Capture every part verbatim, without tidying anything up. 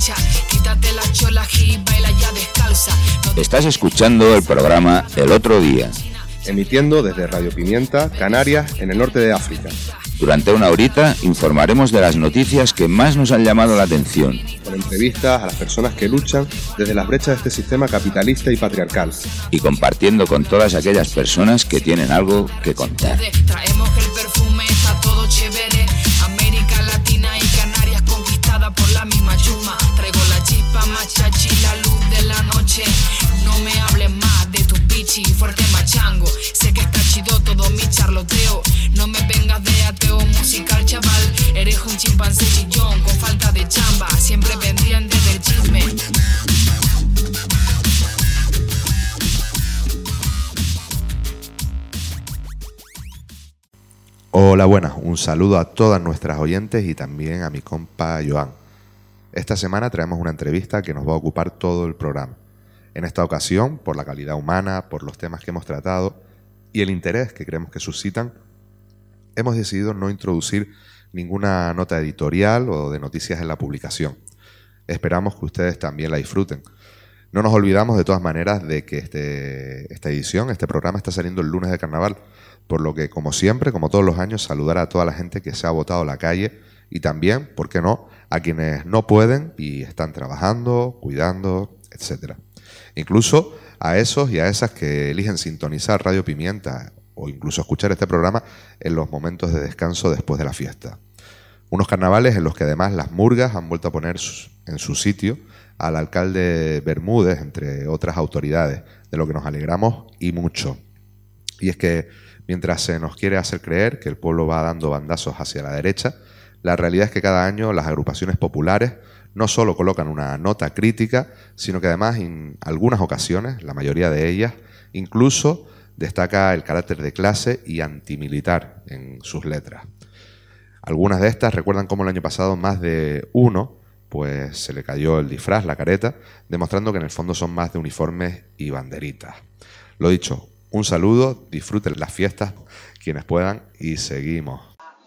Estás escuchando el programa El Otro Día, emitiendo desde Radio Pimienta, Canarias, en el norte de África. Durante una horita informaremos de las noticias que más nos han llamado la atención. Con entrevistas a las personas que luchan desde las brechas de este sistema capitalista y patriarcal. Y compartiendo con todas aquellas personas que tienen algo que contar. Traemos el perfume, está todo chévere. América Latina y Canarias conquistada por la misma chuma. Traigo la chispa, machachi, la luz de la noche. No me hables más de tu pichi, fuerte machango. Sé que está chido todo mi charloteo. No me vengas de ateo musical, chaval. Eres un chimpancé chillón con falta de chamba. Siempre pendiente del chisme. Hola, buenas. Un saludo a todas nuestras oyentes y también a mi compa Joan. Esta semana traemos una entrevista que nos va a ocupar todo el programa. En esta ocasión, por la calidad humana, por los temas que hemos tratado y el interés que creemos que suscitan, hemos decidido no introducir ninguna nota editorial o de noticias en la publicación. Esperamos que ustedes también la disfruten. No nos olvidamos de todas maneras de que este, esta edición, este programa está saliendo el lunes de carnaval, por lo que, como siempre, como todos los años, saludar a toda la gente que se ha botado a la calle y también, ¿por qué no?, a quienes no pueden y están trabajando, cuidando, etcétera. Incluso a esos y a esas que eligen sintonizar Radio Pimienta o incluso escuchar este programa en los momentos de descanso después de la fiesta. Unos carnavales en los que además las murgas han vuelto a poner en su sitio al alcalde Bermúdez, entre otras autoridades, de lo que nos alegramos y mucho. Y es que mientras se nos quiere hacer creer que el pueblo va dando bandazos hacia la derecha, la realidad es que cada año las agrupaciones populares no solo colocan una nota crítica, sino que además en algunas ocasiones, la mayoría de ellas, incluso destaca el carácter de clase y antimilitar en sus letras. Algunas de estas recuerdan cómo el año pasado más de uno pues se le cayó el disfraz, la careta, demostrando que en el fondo son más de uniformes y banderitas. Lo dicho, un saludo, disfruten las fiestas quienes puedan y seguimos.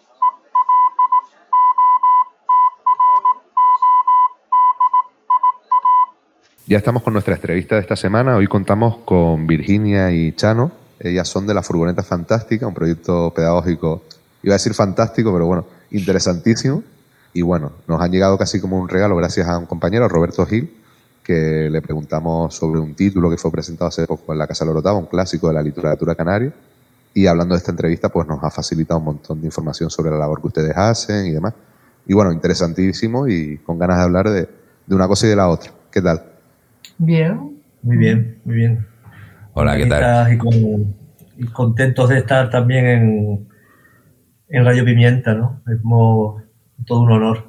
Ya estamos con nuestra entrevista de esta semana. Hoy contamos con Virginia y Chano. Ellas son de La Furgoneta Fantástica, un proyecto pedagógico, iba a decir fantástico, pero bueno, interesantísimo. Y bueno, nos han llegado casi como un regalo gracias a un compañero, Roberto Gil, que le preguntamos sobre un título que fue presentado hace poco en la Casa Lorotava, un clásico de la literatura canaria. Y hablando de esta entrevista, pues nos ha facilitado un montón de información sobre la labor que ustedes hacen y demás. Y bueno, interesantísimo y con ganas de hablar de, de una cosa y de la otra. ¿Qué tal? Bien, muy bien, muy bien. Hola, ¿qué tal? Y, con, y contentos de estar también en, en Radio Pimienta, ¿no? Es como todo un honor.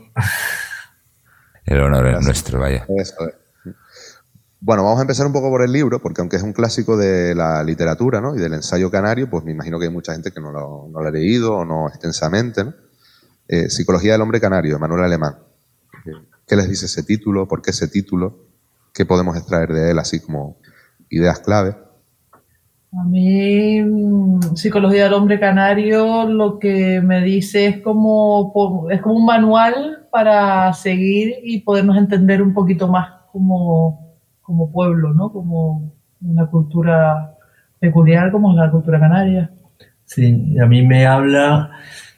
El honor es nuestro, vaya. Eso es. Bueno, vamos a empezar un poco por el libro, porque aunque es un clásico de la literatura, ¿no?, y del ensayo canario, pues me imagino que hay mucha gente que no lo, no lo ha leído o no extensamente, ¿no? Eh, Psicología del hombre canario, de Manuel Alemán. ¿Qué les dice ese título? ¿Por qué ese título? ¿Qué podemos extraer de él, así como ideas clave? A mí, Psicología del hombre canario, lo que me dice es como, es como un manual para seguir y podernos entender un poquito más como, como pueblo, ¿no? Como una cultura peculiar como es la cultura canaria. Sí, a mí me habla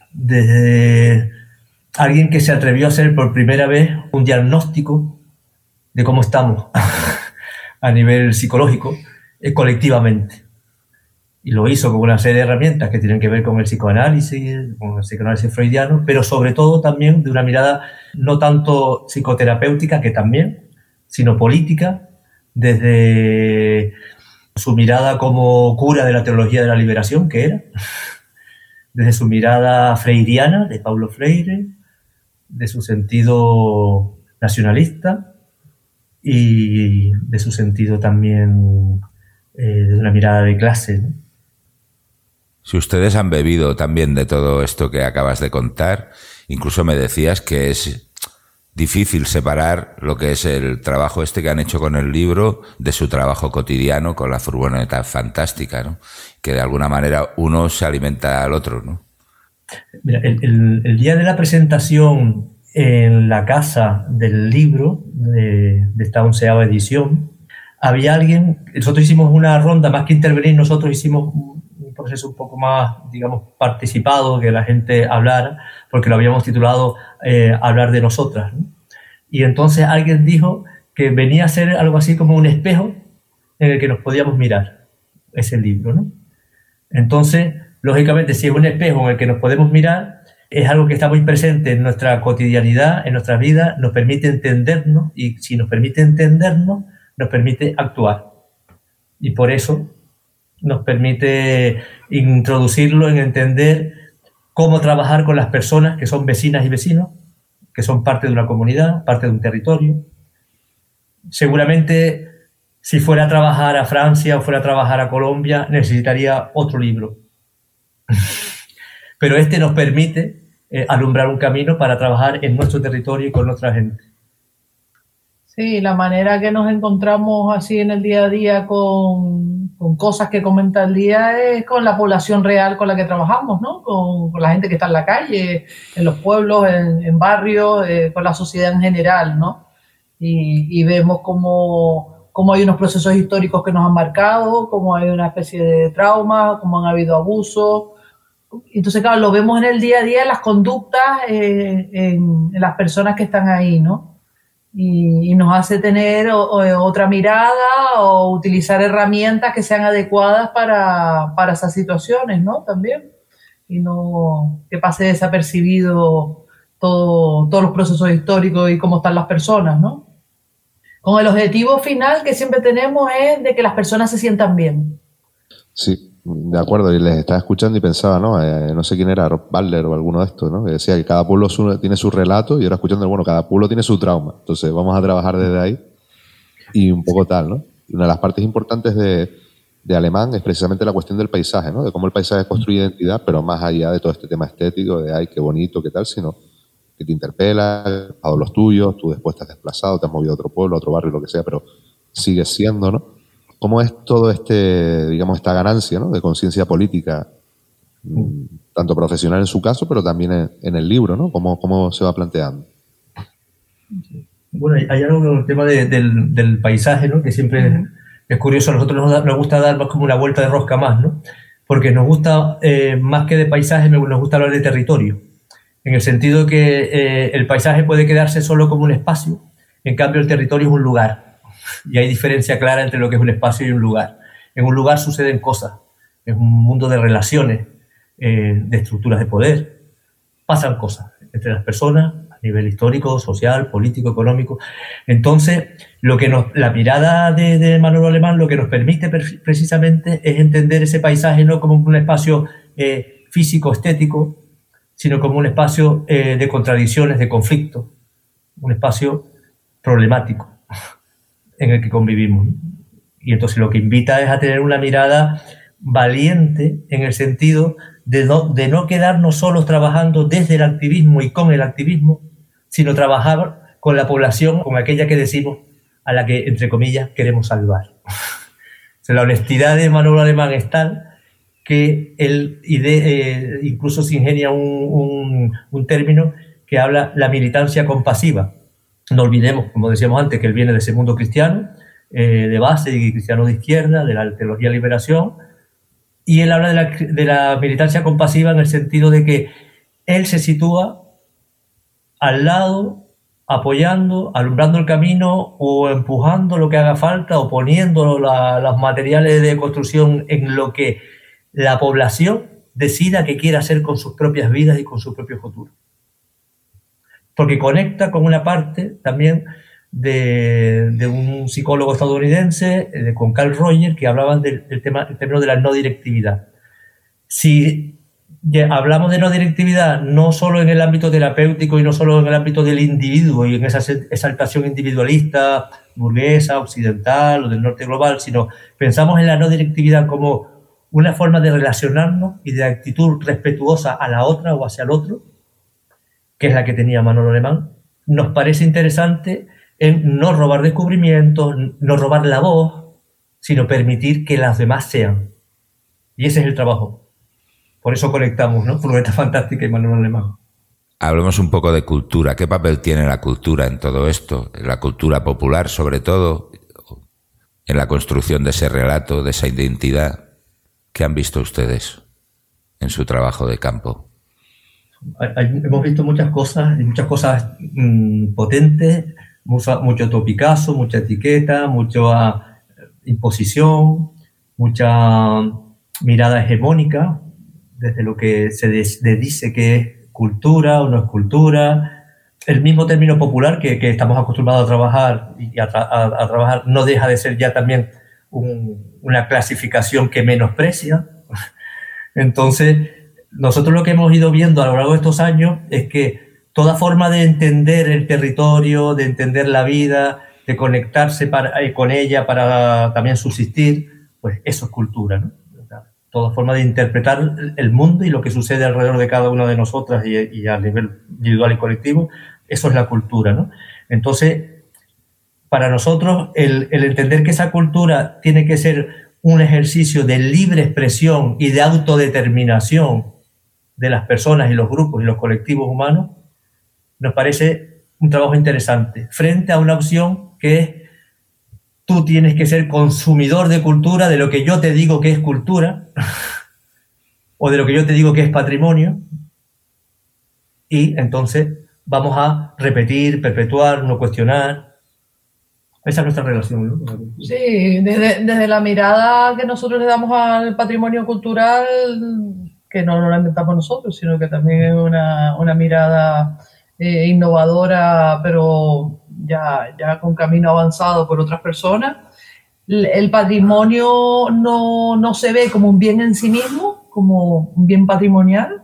desde alguien que se atrevió a hacer por primera vez un diagnóstico de cómo estamos a nivel psicológico, eh, colectivamente. Y lo hizo con una serie de herramientas que tienen que ver con el psicoanálisis, con el psicoanálisis freudiano, pero sobre todo también de una mirada no tanto psicoterapéutica, que también, sino política, desde su mirada como cura de la teología de la liberación, que era, desde su mirada freiriana, de Paulo Freire, de su sentido nacionalista, y de su sentido también eh, de una mirada de clase, ¿no? Si ustedes han bebido también de todo esto que acabas de contar, incluso me decías que es difícil separar lo que es el trabajo este que han hecho con el libro de su trabajo cotidiano con La Furgoneta Fantástica, ¿no? Que de alguna manera uno se alimenta al otro, ¿no? Mira, el, el, el día de la presentación en la casa del libro, de, de esta onceava edición, había alguien, nosotros hicimos una ronda, más que intervenir, nosotros hicimos un, un proceso un poco más, digamos, participado, que la gente hablara, porque lo habíamos titulado eh, Hablar de nosotras, ¿no? Y entonces alguien dijo que venía a ser algo así como un espejo en el que nos podíamos mirar, ese libro, ¿no? Entonces, lógicamente, si es un espejo en el que nos podemos mirar, es algo que está muy presente en nuestra cotidianidad, en nuestra vida, nos permite entendernos, y si nos permite entendernos, nos permite actuar. Y por eso nos permite introducirlo en entender cómo trabajar con las personas que son vecinas y vecinos, que son parte de una comunidad, parte de un territorio. Seguramente, si fuera a trabajar a Francia o fuera a trabajar a Colombia, necesitaría otro libro. Pero este nos permite eh, alumbrar un camino para trabajar en nuestro territorio y con nuestra gente. Sí, la manera que nos encontramos así en el día a día con, con cosas que comenta el día es con la población real con la que trabajamos, ¿no? Con, con la gente que está en la calle, en los pueblos, en, en barrios, eh, con la sociedad en general, ¿no? Y, y vemos cómo, cómo hay unos procesos históricos que nos han marcado, cómo hay una especie de trauma, cómo han habido abusos. Entonces, claro, lo vemos en el día a día, en las conductas, eh, en, en las personas que están ahí, ¿no? Y, y nos hace tener o, o, otra mirada o utilizar herramientas que sean adecuadas para, para esas situaciones, ¿no? También. Y no que pase desapercibido todo, todos los procesos históricos y cómo están las personas, ¿no? Con el objetivo final que siempre tenemos es de que las personas se sientan bien. Sí. De acuerdo, y les estaba escuchando y pensaba, ¿no? Eh, no sé quién era, Rob Butler o alguno de estos, ¿no? Que decía que cada pueblo su, tiene su relato, y ahora escuchando, bueno, cada pueblo tiene su trauma. Entonces vamos a trabajar desde ahí y un poco tal, ¿no? Y una de las partes importantes de, de Alemán es precisamente la cuestión del paisaje, ¿no? De cómo el paisaje construye identidad, pero más allá de todo este tema estético, de ay, qué bonito, qué tal, sino que te interpela, a los tuyos, tú después te has desplazado, te has movido a otro pueblo, a otro barrio, lo que sea, pero sigues siendo, ¿no? ¿Cómo es todo este, digamos, esta ganancia, ¿no? De conciencia política, mm. tanto profesional en su caso, pero también en, en el libro, ¿no? ¿Cómo, cómo se va planteando? Bueno, hay algo con el tema de, del, del paisaje, ¿no? Que siempre uh-huh. es curioso. A nosotros nos, nos gusta dar más como una vuelta de rosca más, ¿no? Porque nos gusta, eh, más que de paisaje, nos gusta hablar de territorio. En el sentido que eh, el paisaje puede quedarse solo como un espacio, en cambio el territorio es un lugar. Y hay diferencia clara entre lo que es un espacio y un lugar. En un lugar suceden cosas, es un mundo de relaciones, eh, de estructuras de poder. Pasan cosas entre las personas a nivel histórico, social, político, económico. Entonces, lo que nos, la mirada de, de Manolo Alemán lo que nos permite per, precisamente es entender ese paisaje no como un espacio eh, físico, estético, sino como un espacio eh, de contradicciones, de conflictos, un espacio problemático en el que convivimos. Y entonces lo que invita es a tener una mirada valiente en el sentido de no, de no quedarnos solos trabajando desde el activismo y con el activismo, sino trabajar con la población, con aquella que decimos a la que, entre comillas, queremos salvar. O sea, la honestidad de Manolo Alemán es tal que él eh, incluso se ingenia un, un, un término que habla la militancia compasiva. No olvidemos, como decíamos antes, que él viene de ese mundo cristiano, eh, de base y cristiano de izquierda, de la teología de liberación, y él habla de la, de la militancia compasiva en el sentido de que él se sitúa al lado, apoyando, alumbrando el camino o empujando lo que haga falta o poniendo la, los materiales de construcción en lo que la población decida que quiere hacer con sus propias vidas y con su propio futuro. Porque conecta con una parte también de, de un psicólogo estadounidense, de, con Carl Rogers, que hablaba del, del tema, el término de la no directividad. Si hablamos de no directividad no solo en el ámbito terapéutico y no solo en el ámbito del individuo y en esa exaltación individualista, burguesa, occidental o del norte global, sino pensamos en la no directividad como una forma de relacionarnos y de actitud respetuosa a la otra o hacia el otro, que es la que tenía Manolo Alemán, nos parece interesante en no robar descubrimientos, no robar la voz, sino permitir que las demás sean. Y ese es el trabajo. Por eso conectamos, ¿no? Furgoneta Fantástica y Manolo Alemán. hablemos un poco de cultura. ¿Qué papel tiene la cultura en todo esto? La cultura popular, sobre todo, en la construcción de ese relato, de esa identidad. ¿Qué han visto ustedes en su trabajo de campo? Hemos visto muchas cosas, muchas cosas mmm, potentes, mucho, mucho topicazo, mucha etiqueta, mucha imposición, mucha mirada hegemónica, desde lo que se des, de dice que es cultura o no es cultura. El mismo término popular que, que estamos acostumbrados a trabajar y a, a, a trabajar no deja de ser ya también un, una clasificación que menosprecia. Entonces, nosotros lo que hemos ido viendo a lo largo de estos años es que toda forma de entender el territorio, de entender la vida, de conectarse para, eh, con ella para también subsistir, pues eso es cultura, ¿no? Toda forma de interpretar el mundo y lo que sucede alrededor de cada una de nosotras y, y a nivel individual y colectivo, eso es la cultura, ¿no? Entonces, para nosotros, el, el entender que esa cultura tiene que ser un ejercicio de libre expresión y de autodeterminación de las personas y los grupos y los colectivos humanos, nos parece un trabajo interesante, frente a una opción que es tú tienes que ser consumidor de cultura, de lo que yo te digo que es cultura, o de lo que yo te digo que es patrimonio, y entonces vamos a repetir, perpetuar, no cuestionar. Esa es nuestra relación, ¿no? Sí, desde, desde la mirada que nosotros le damos al patrimonio cultural, que no, no la inventamos nosotros, sino que también es una, una mirada eh, innovadora, pero ya, ya con camino avanzado por otras personas. El patrimonio no, no se ve como un bien en sí mismo, como un bien patrimonial,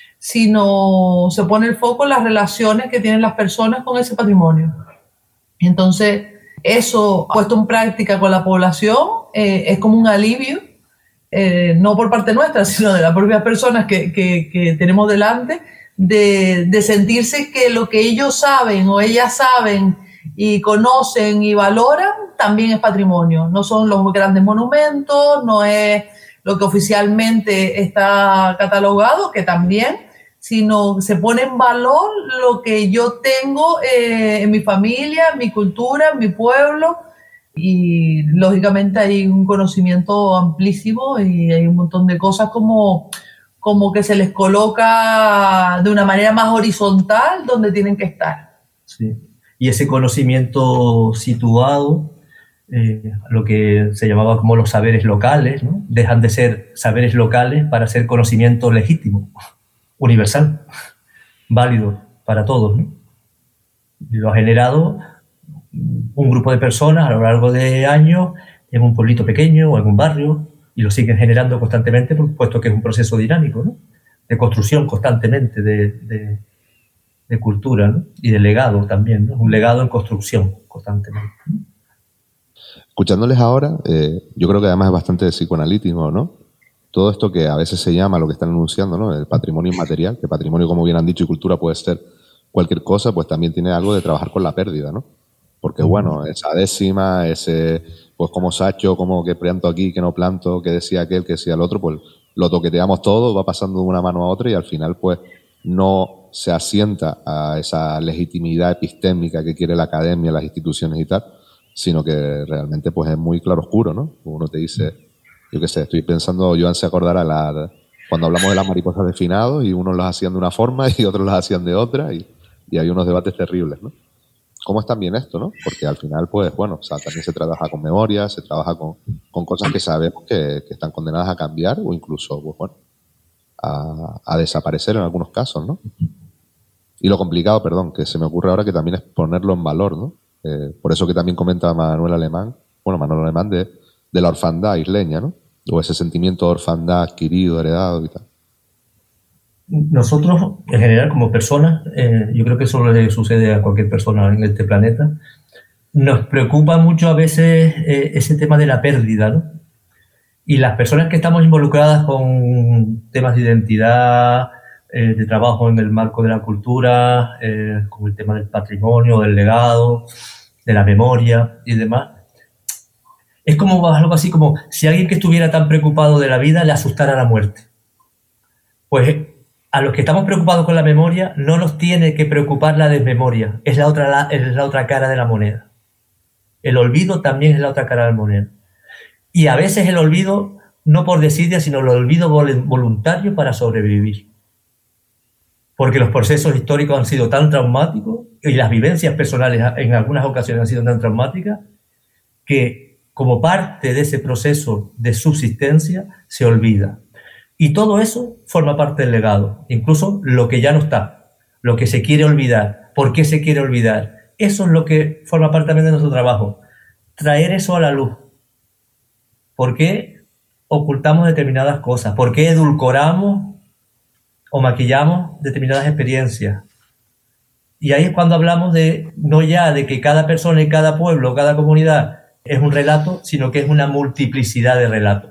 sino se pone el foco en las relaciones que tienen las personas con ese patrimonio. Entonces, eso puesto en práctica con la población eh, es como un alivio, eh, no por parte nuestra, sino de las propias personas que, que, que tenemos delante, de, de sentirse que lo que ellos saben o ellas saben y conocen y valoran también es patrimonio. No son los grandes monumentos, no es lo que oficialmente está catalogado, que también, sino se pone en valor lo que yo tengo eh, en mi familia, en mi cultura, en mi pueblo, y lógicamente hay un conocimiento amplísimo y hay un montón de cosas como, como que se les coloca de una manera más horizontal donde tienen que estar. Sí. Y ese conocimiento situado, eh, lo que se llamaba como los saberes locales, ¿no? Dejan de ser saberes locales para ser conocimiento legítimo, universal, válido para todos, ¿no? Y lo ha generado un grupo de personas a lo largo de años en un pueblito pequeño o en un barrio, y lo siguen generando constantemente, puesto que es un proceso dinámico, ¿no? De construcción constantemente de, de, de cultura, ¿no? Y de legado también, ¿no? Un legado en construcción constantemente, ¿no? Escuchándoles ahora, eh, yo creo que además es bastante psicoanalítico, ¿no? Todo esto que a veces se llama, lo que están anunciando, ¿no? El patrimonio inmaterial, que patrimonio, como bien han dicho, y cultura puede ser cualquier cosa, pues también tiene algo de trabajar con la pérdida, ¿no? Porque, bueno, esa décima, ese, pues como Sacho, como que planto aquí, que no planto, que decía aquel, que decía el otro, pues lo toqueteamos todo, va pasando de una mano a otra y al final, pues, no se asienta a esa legitimidad epistémica que quiere la academia, las instituciones y tal, sino que realmente, pues, es muy claroscuro, ¿no? Uno te dice, yo qué sé, estoy pensando, Joan se acordará la, cuando hablamos de las mariposas de finado y unos las hacían de una forma y otros las hacían de otra y, y hay unos debates terribles, ¿no? ¿Cómo es también esto, no? Porque al final, pues, bueno, o sea, también se trabaja con memoria, se trabaja con, con cosas que sabemos que, que están condenadas a cambiar o incluso, pues, bueno, a, a desaparecer en algunos casos, ¿no? Y lo complicado, perdón, que se me ocurre ahora que también es ponerlo en valor, ¿no? Eh, por eso que también comenta Manuel Alemán, bueno, Manuel Alemán de, de la orfandad isleña, ¿no? O ese sentimiento de orfandad adquirido, heredado y tal. Nosotros, en general, como personas, eh, yo creo que eso le sucede a cualquier persona en este planeta, nos preocupa mucho a veces eh, ese tema de la pérdida, ¿no? Y las personas que estamos involucradas con temas de identidad, eh, de trabajo en el marco de la cultura, eh, con el tema del patrimonio, del legado, de la memoria y demás, es como algo así como si alguien que estuviera tan preocupado de la vida le asustara la muerte. Pues a los que estamos preocupados con la memoria no nos tiene que preocupar la desmemoria, es la otra, es la otra cara de la moneda. El olvido también es la otra cara de la moneda. Y a veces el olvido, no por desidia, sino el olvido voluntario para sobrevivir. Porque los procesos históricos han sido tan traumáticos y las vivencias personales en algunas ocasiones han sido tan traumáticas que como parte de ese proceso de subsistencia se olvida. Y todo eso forma parte del legado, incluso lo que ya no está, lo que se quiere olvidar, por qué se quiere olvidar. Eso es lo que forma parte también de nuestro trabajo, traer eso a la luz. ¿Por qué ocultamos determinadas cosas? ¿Por qué edulcoramos o maquillamos determinadas experiencias? Y ahí es cuando hablamos de, no ya de que cada persona y cada pueblo, cada comunidad es un relato, sino que es una multiplicidad de relatos.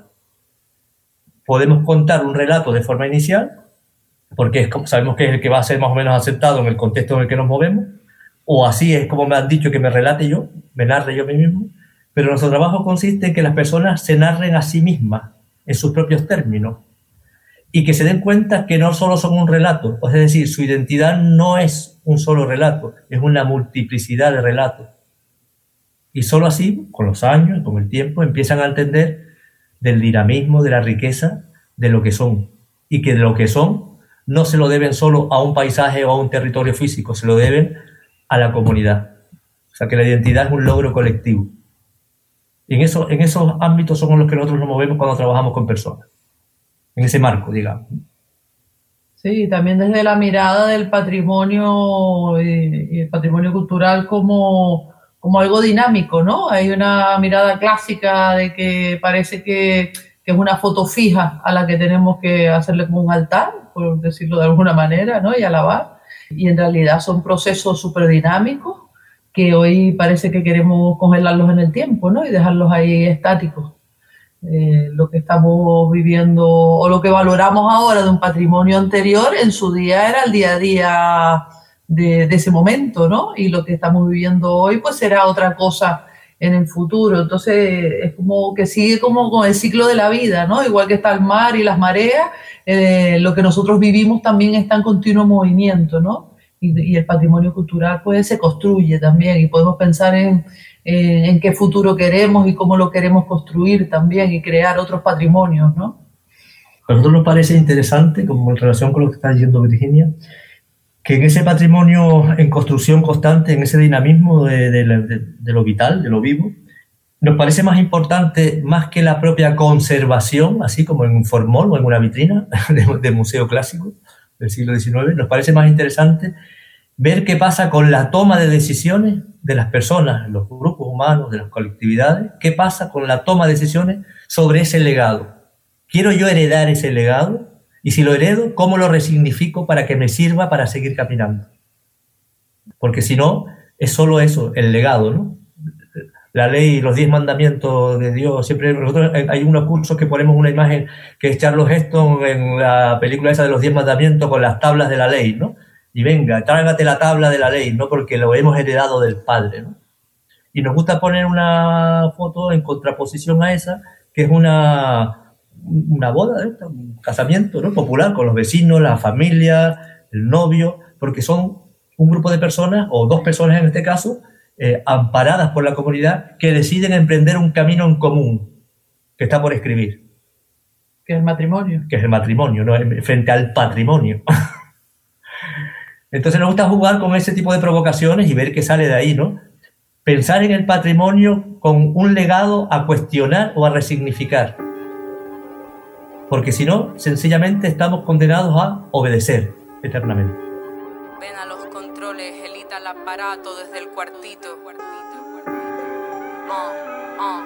Podemos contar un relato de forma inicial, porque es como, sabemos que es el que va a ser más o menos aceptado en el contexto en el que nos movemos, o así es como me han dicho que me relate yo, me narre yo a mí mismo, pero nuestro trabajo consiste en que las personas se narren a sí mismas, en sus propios términos, y que se den cuenta que no solo son un relato, es decir, su identidad no es un solo relato, es una multiplicidad de relatos. Y solo así, con los años, con el tiempo, empiezan a entender del dinamismo, de la riqueza, de lo que son. Y que de lo que son no se lo deben solo a un paisaje o a un territorio físico, se lo deben a la comunidad. O sea, que la identidad es un logro colectivo. Y en, eso, en esos ámbitos son los que nosotros nos movemos cuando trabajamos con personas. En ese marco, digamos. Sí, también desde la mirada del patrimonio y el patrimonio cultural como... como algo dinámico, ¿no? Hay una mirada clásica de que parece que, que es una foto fija a la que tenemos que hacerle como un altar, por decirlo de alguna manera, ¿no? Y alabar. Y en realidad son procesos súper dinámicos que hoy parece que queremos congelarlos en el tiempo, ¿no? Y dejarlos ahí estáticos. Eh, lo que estamos viviendo o lo que valoramos ahora de un patrimonio anterior, en su día era el día a día De, de ese momento, ¿no? Y lo que estamos viviendo hoy, pues será otra cosa en el futuro. Entonces, es como que sigue como con el ciclo de la vida, ¿no? Igual que está el mar y las mareas, eh, lo que nosotros vivimos también está en continuo movimiento, ¿no? Y, y el patrimonio cultural, pues, se construye también y podemos pensar en, en, en qué futuro queremos y cómo lo queremos construir también y crear otros patrimonios, ¿no? A nosotros nos parece interesante, como en relación con lo que está diciendo Virginia, que en ese patrimonio en construcción constante, en ese dinamismo de, de, de, de lo vital, de lo vivo, nos parece más importante, más que la propia conservación, así como en un formol o en una vitrina de, de museo clásico del siglo diecinueve, nos parece más interesante ver qué pasa con la toma de decisiones de las personas, los grupos humanos, de las colectividades, qué pasa con la toma de decisiones sobre ese legado. ¿Quiero yo heredar ese legado? Y si lo heredo, ¿cómo lo resignifico para que me sirva para seguir caminando? Porque si no, es solo eso, el legado, ¿no? La ley y los diez mandamientos de Dios, siempre nosotros hay unos cursos que ponemos una imagen que es Charles Heston en la película esa de los diez mandamientos con las tablas de la ley, ¿no? Y venga, trágate la tabla de la ley, ¿no? Porque lo hemos heredado del Padre, ¿no? Y nos gusta poner una foto en contraposición a esa, que es una... una boda, ¿eh? Un casamiento, ¿no? Popular con los vecinos, la familia, el novio, porque son un grupo de personas, o dos personas en este caso, eh, amparadas por la comunidad, que deciden emprender un camino en común, que está por escribir. Que es el matrimonio. Que es el matrimonio, ¿no? Frente al patrimonio. Entonces nos gusta jugar con ese tipo de provocaciones y ver qué sale de ahí, ¿no? Pensar en el patrimonio con un legado a cuestionar o a resignificar. Porque si no, sencillamente estamos condenados a obedecer eternamente. Ven a los controles, elita el aparato desde el cuartito. Uh, uh.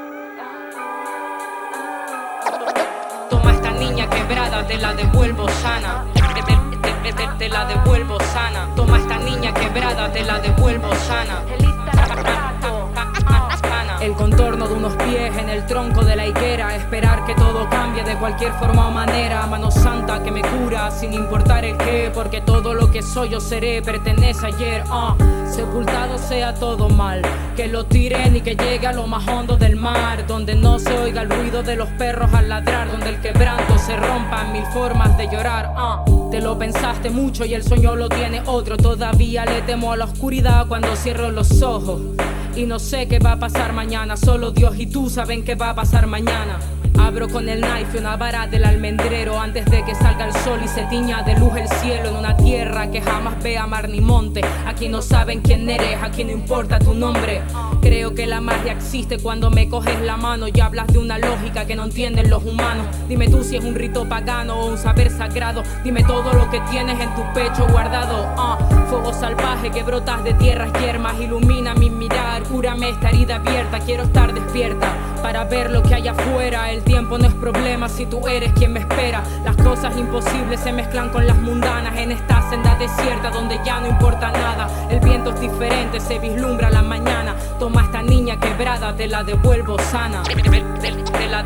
Toma esta niña quebrada, te la devuelvo sana. Te, te, te, te, te la devuelvo sana. Toma esta niña quebrada, te la devuelvo sana. El contorno de unos pies en el tronco de la higuera, esperar que todo cambie de cualquier forma o manera. Mano santa que me cura sin importar el qué, porque todo lo que soy o seré pertenece a ayer. uh. Sepultado sea todo mal, que lo tiren y que llegue a lo más hondo del mar, donde no se oiga el ruido de los perros al ladrar, donde el quebranto se rompa en mil formas de llorar. uh. Te lo pensaste mucho y el sueño lo tiene otro. Todavía le temo a la oscuridad cuando cierro los ojos y no sé qué va a pasar mañana. Solo Dios y tú saben qué va a pasar mañana. Abro con el knife una vara del almendrero antes de que salga el sol y se tiña de luz el cielo, en una tierra que jamás vea mar ni monte. Aquí no saben quién eres, aquí no importa tu nombre. Creo que la magia existe cuando me coges la mano y hablas de una lógica que no entienden los humanos. Dime tú si es un rito pagano o un saber sagrado. Dime todo lo que tienes en tu pecho guardado. uh. Fuego salvaje que brotas de tierras yermas, ilumina mi mirar, cúrame esta herida abierta. Quiero estar despierta para ver lo que hay afuera. El tiempo no es problema si tú eres quien me espera. Las cosas imposibles se mezclan con las mundanas en esta senda desierta donde ya no importa nada. El viento es diferente, se vislumbra la mañana. Toma esta niña quebrada, te la devuelvo sana. Te la,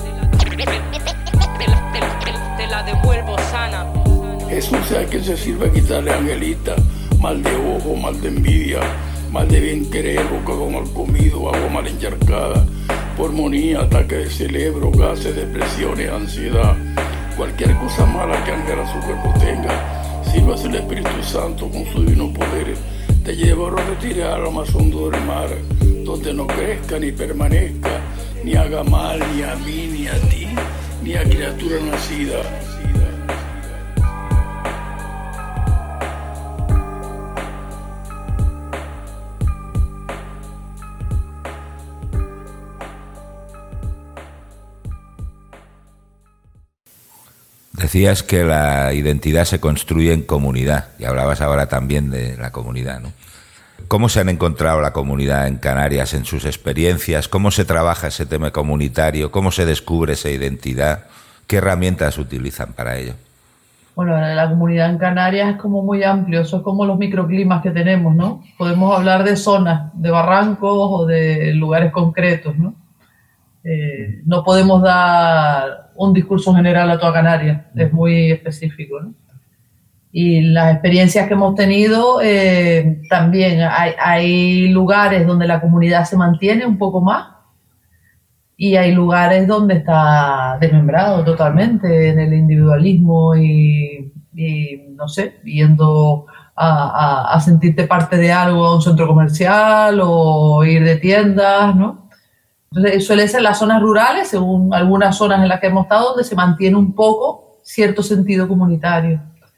te la devuelvo sana. Jesús sea quien se sirva a quitarle a Angelita mal de ojo, mal de envidia, mal de bien querer, boca con mal comido, agua mal encharcada, pulmonía, ataque de cerebro, gases, depresiones, ansiedad, cualquier cosa mala que Ángela su cuerpo tenga. Sírvase el Espíritu Santo con su divino poder, te lleva a retirar a lo más hondo del mar, donde no crezca ni permanezca, ni haga mal ni a mí, ni a ti, ni a criatura nacida. Decías que la identidad se construye en comunidad y hablabas ahora también de la comunidad, ¿no? ¿Cómo se han encontrado la comunidad en Canarias en sus experiencias? ¿Cómo se trabaja ese tema comunitario? ¿Cómo se descubre esa identidad? ¿Qué herramientas utilizan para ello? Bueno, la comunidad en Canarias es como muy amplio, eso es como los microclimas que tenemos, ¿no? Podemos hablar de zonas, de barrancos o de lugares concretos, ¿no? Eh, no podemos dar un discurso general a toda Canarias, es muy específico, ¿no? Y las experiencias que hemos tenido, eh, también hay, hay lugares donde la comunidad se mantiene un poco más y hay lugares donde está desmembrado totalmente en el individualismo y, y no sé, yendo a, a, a sentirte parte de algo a un centro comercial o ir de tiendas, ¿no? Entonces, suele ser las zonas rurales, según algunas zonas en las que hemos estado, donde se mantiene un poco cierto sentido comunitario.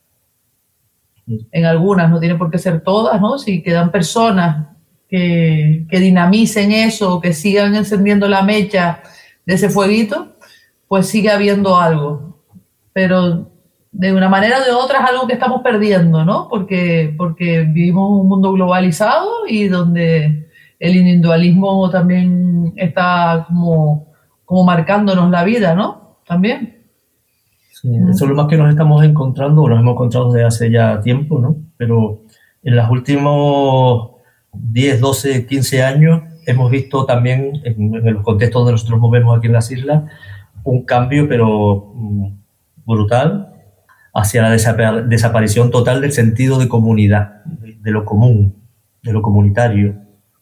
En algunas, no tiene por qué ser todas, ¿no? Si quedan personas que, que dinamicen eso, que sigan encendiendo la mecha de ese fueguito, pues sigue habiendo algo. Pero de una manera o de otra es algo que estamos perdiendo, ¿no? Porque, porque vivimos en un mundo globalizado y donde el individualismo también está como, como marcándonos la vida, ¿no? También. Sí, eso es lo más que nos estamos encontrando, o nos hemos encontrado desde hace ya tiempo, ¿no? Pero en los últimos diez, doce, quince años hemos visto también, en, en los contextos donde nosotros nos movemos aquí en las islas, un cambio, pero mm, brutal, hacia la desap- desaparición total del sentido de comunidad, de, de lo común, de lo comunitario.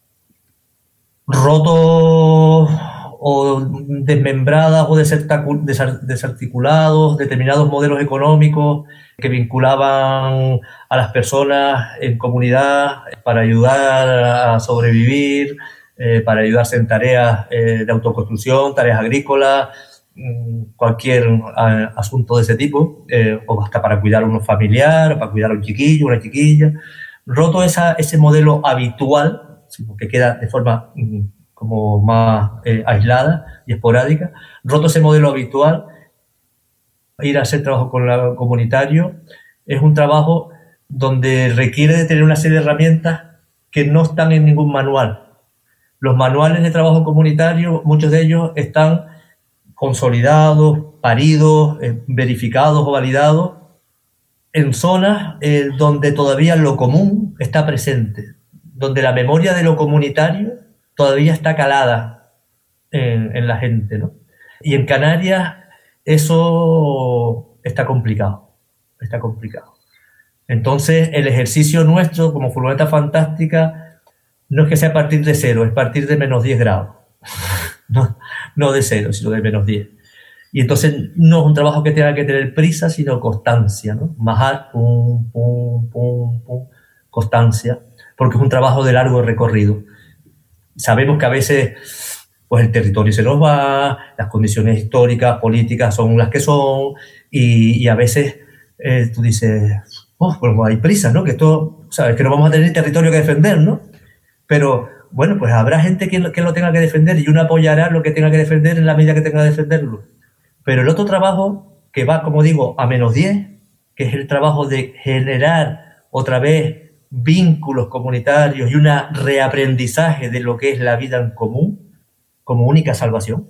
Rotos o desmembradas o desarticulados determinados modelos económicos que vinculaban a las personas en comunidad para ayudar a sobrevivir, eh, para ayudarse en tareas eh, de autoconstrucción, tareas agrícolas, cualquier eh, asunto de ese tipo, eh, o hasta para cuidar a un familiar, para cuidar a un chiquillo, una chiquilla. Roto esa, ese modelo habitual, que queda de forma mm, como más eh, aislada y esporádica, roto ese modelo habitual, ir a hacer trabajo con la, comunitario es un trabajo donde requiere de tener una serie de herramientas que no están en ningún manual. Los manuales de trabajo comunitario, muchos de ellos están consolidados, paridos, eh, verificados o validados en zonas eh, donde todavía lo común está presente, donde la memoria de lo comunitario todavía está calada en, en la gente, ¿no? Y en Canarias eso está complicado, está complicado. Entonces, el ejercicio nuestro como Furgoneta Fantástica no es que sea a partir de cero, es a partir de menos diez grados. No, no de cero, sino de menos diez. Y entonces no es un trabajo que tenga que tener prisa, sino constancia, ¿no? Majar, pum, pum, pum, pum, constancia, porque es un trabajo de largo recorrido. Sabemos que a veces pues el territorio se nos va, las condiciones históricas, políticas son las que son, y, y a veces eh, tú dices, oh, pues hay prisa, ¿no? Que esto, sabes, que no vamos a tener territorio que defender, ¿no? Pero, bueno, pues habrá gente que, que lo tenga que defender y uno apoyará lo que tenga que defender en la medida que tenga que defenderlo. Pero el otro trabajo, que va, como digo, a menos diez, que es el trabajo de generar otra vez vínculos comunitarios y un reaprendizaje de lo que es la vida en común, como única salvación,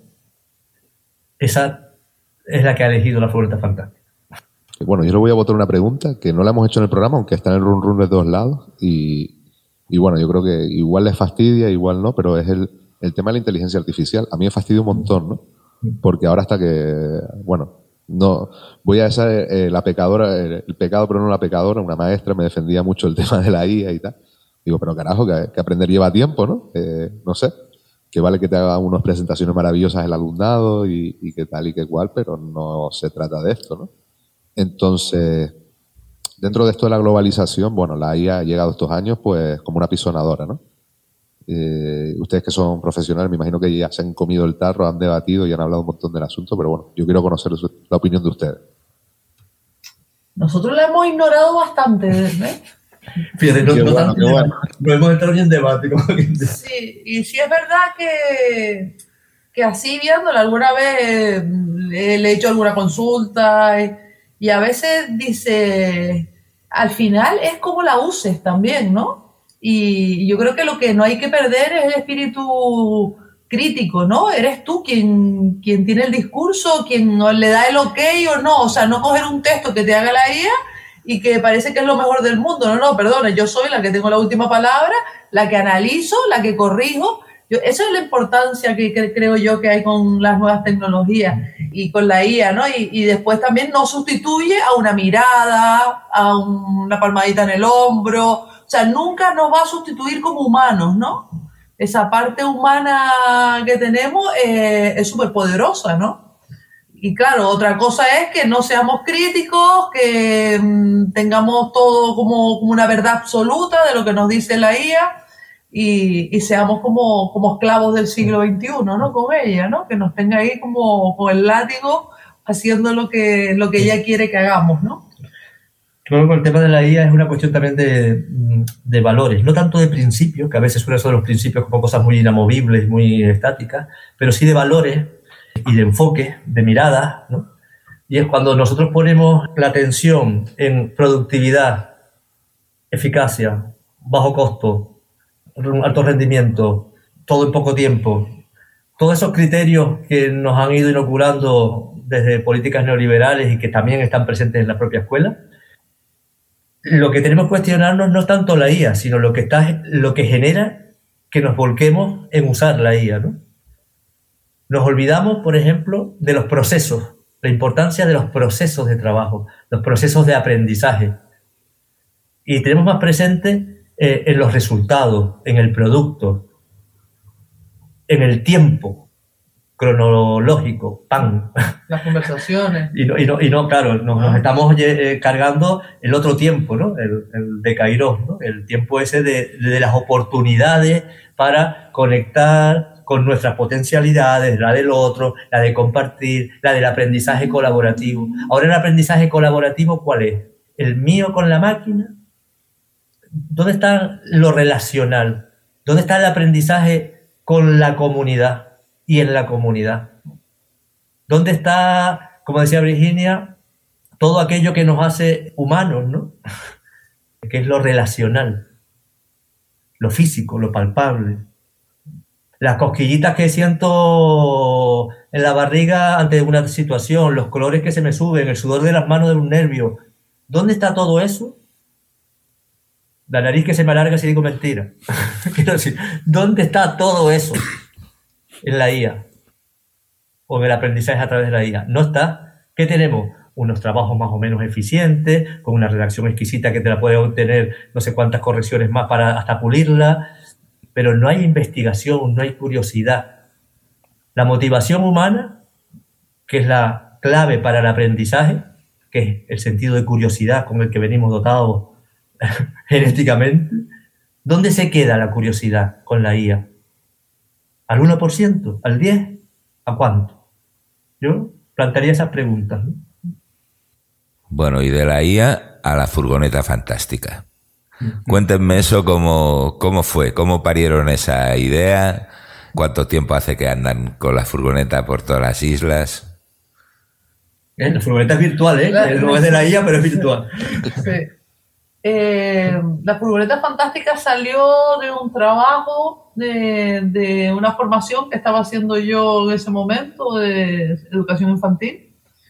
esa es la que ha elegido la Furgoneta Fantástica. Bueno, yo le voy a botar una pregunta que no la hemos hecho en el programa, aunque está en el run run de todos lados, y, y bueno, yo creo que igual les fastidia, igual no, pero es el, el tema de la inteligencia artificial. A mí me fastidia un montón, ¿no? Porque ahora hasta que, bueno, no voy a esa, eh, la pecadora, el, el pecado pero no la pecadora, una maestra me defendía mucho el tema de la I A y tal. Digo, pero carajo, que, que aprender lleva tiempo, ¿no? Eh, no sé. Que vale que te haga unas presentaciones maravillosas el alumnado y, y que tal y que cual, pero no se trata de esto, ¿no? Entonces, dentro de esto de la globalización, bueno, la I A ha llegado estos años pues como una pisonadora, ¿no? Eh, ustedes que son profesionales, me imagino que ya se han comido el tarro, han debatido y han hablado un montón del asunto, pero bueno, yo quiero conocer su, la opinión de ustedes. Nosotros la hemos ignorado bastante, ¿eh? Fíjate, no, Qué no, bueno, tanto qué bueno. no hemos entrado ni en debate. Como que... Sí, y sí es verdad que, que así viéndola alguna vez le, le he hecho alguna consulta y, y a veces dice, al final es como la uses también, ¿no? Y yo creo que lo que no hay que perder es el espíritu crítico, ¿no? Eres tú quien, quien tiene el discurso, quien no le da el ok o no, o sea, no coger un texto que te haga la I A y que parece que es lo mejor del mundo. No, no, perdone, yo soy la que tengo la última palabra, la que analizo, la que corrijo. Yo, esa es la importancia que, que creo yo que hay con las nuevas tecnologías y con la I A, ¿no? Y, y después también no sustituye a una mirada, a un, una palmadita en el hombro. O sea, nunca nos va a sustituir como humanos, ¿no? Esa parte humana que tenemos eh, es súper poderosa, ¿no? Y claro, otra cosa es que no seamos críticos, que mmm, tengamos todo como, como una verdad absoluta de lo que nos dice la I A y, y seamos como, como esclavos del siglo veintiuno, ¿no? Con ella, ¿no? Que nos tenga ahí como con el látigo haciendo lo que, lo que ella quiere que hagamos, ¿no? Creo que el tema de la I A es una cuestión también de, de valores, no tanto de principios, que a veces suelen ser los principios como cosas muy inamovibles, muy estáticas, pero sí de valores y de enfoque, de mirada, ¿no? Y es cuando nosotros ponemos la atención en productividad, eficacia, bajo costo, alto rendimiento, todo en poco tiempo, todos esos criterios que nos han ido inoculando desde políticas neoliberales y que también están presentes en la propia escuela, lo que tenemos que cuestionarnos no es tanto la I A, sino lo que, está, lo que genera que nos volquemos en usar la I A, ¿no? Nos olvidamos, por ejemplo, de los procesos, la importancia de los procesos de trabajo, los procesos de aprendizaje. Y tenemos más presente eh, en los resultados, en el producto, en el tiempo cronológico, ¡pam! Las conversaciones. y, no, y, no, y no, claro, nos, nos estamos eh, cargando el otro tiempo, ¿no? El, el de Kairos, ¿no? El tiempo ese de, de las oportunidades para conectar con nuestras potencialidades, la del otro, la de compartir, la del aprendizaje colaborativo. Ahora, el aprendizaje colaborativo, ¿cuál es? ¿El mío con la máquina? ¿Dónde está lo relacional? ¿Dónde está el aprendizaje con la comunidad y en la comunidad? ¿Dónde está, como decía Virginia, todo aquello que nos hace humanos, ¿no? Que es lo relacional, lo físico, lo palpable. Las cosquillitas que siento en la barriga ante una situación, los colores que se me suben, el sudor de las manos de un nervio. ¿Dónde está todo eso? La nariz que se me alarga si digo mentira. Quiero decir, ¿dónde está todo eso en la I A? O en el aprendizaje a través de la I A. No está. ¿Qué tenemos? Unos trabajos más o menos eficientes, con una redacción exquisita que te la puede obtener no sé cuántas correcciones más para hasta pulirla, pero no hay investigación, no hay curiosidad. La motivación humana, que es la clave para el aprendizaje, que es el sentido de curiosidad con el que venimos dotados genéticamente, ¿dónde se queda la curiosidad con la I A? ¿Al uno por ciento? ¿Al diez por ciento? ¿A cuánto? Yo plantearía esas preguntas, ¿no? Bueno, y de la I A a la furgoneta fantástica. Cuéntenme eso, cómo, cómo fue, cómo parieron esa idea, cuánto tiempo hace que andan con la furgoneta por todas las islas. ¿Eh? La furgoneta es virtual, ¿eh? No es de la I A, pero es virtual. Sí. Eh, la furgoneta fantástica salió de un trabajo, de, de una formación que estaba haciendo yo en ese momento de educación infantil,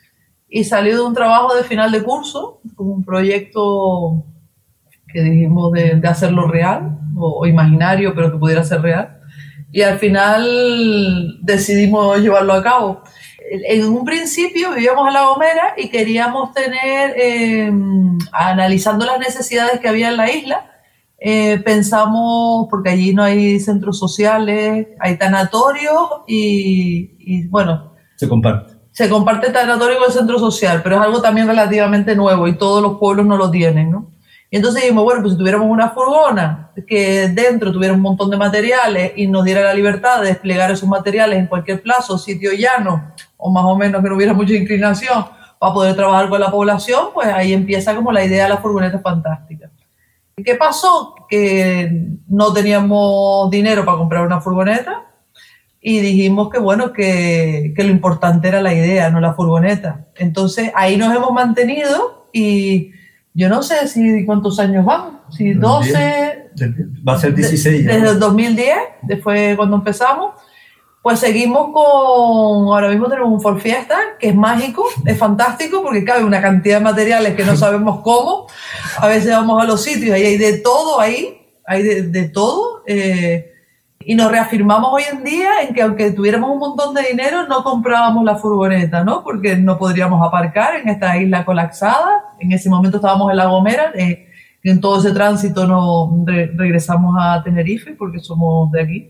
y salió de un trabajo de final de curso, como un proyecto que dijimos de, de hacerlo real, o, o imaginario, pero que pudiera ser real, y al final decidimos llevarlo a cabo. En un principio vivíamos en La Gomera y queríamos tener, eh, analizando las necesidades que había en la isla, eh, pensamos, porque allí no hay centros sociales, hay tanatorios y, y bueno... Se comparte. Se comparte el tanatorio con el centro social, pero es algo también relativamente nuevo y todos los pueblos no lo tienen, ¿no? Y entonces dijimos, bueno, pues si tuviéramos una furgona que dentro tuviera un montón de materiales y nos diera la libertad de desplegar esos materiales en cualquier plazo, sitio llano, o más o menos que no hubiera mucha inclinación para poder trabajar con la población, pues ahí empieza como la idea de la furgoneta fantástica. ¿Qué pasó? Que no teníamos dinero para comprar una furgoneta y dijimos que bueno, que, que lo importante era la idea, no la furgoneta. Entonces ahí nos hemos mantenido y yo no sé si cuántos años van, si doce... Va a ser dieciséis. Desde el dos mil diez, después cuando empezamos. Pues seguimos con, ahora mismo tenemos un Ford Fiesta, que es mágico, es fantástico, porque cabe una cantidad de materiales que no sabemos cómo. A veces vamos a los sitios y hay de todo ahí, hay de, de todo. Eh, y nos reafirmamos hoy en día en que aunque tuviéramos un montón de dinero, no comprábamos la furgoneta, ¿no? Porque no podríamos aparcar en esta isla colapsada. En ese momento estábamos en La Gomera, eh, en todo ese tránsito no re, regresamos a Tenerife, porque somos de aquí.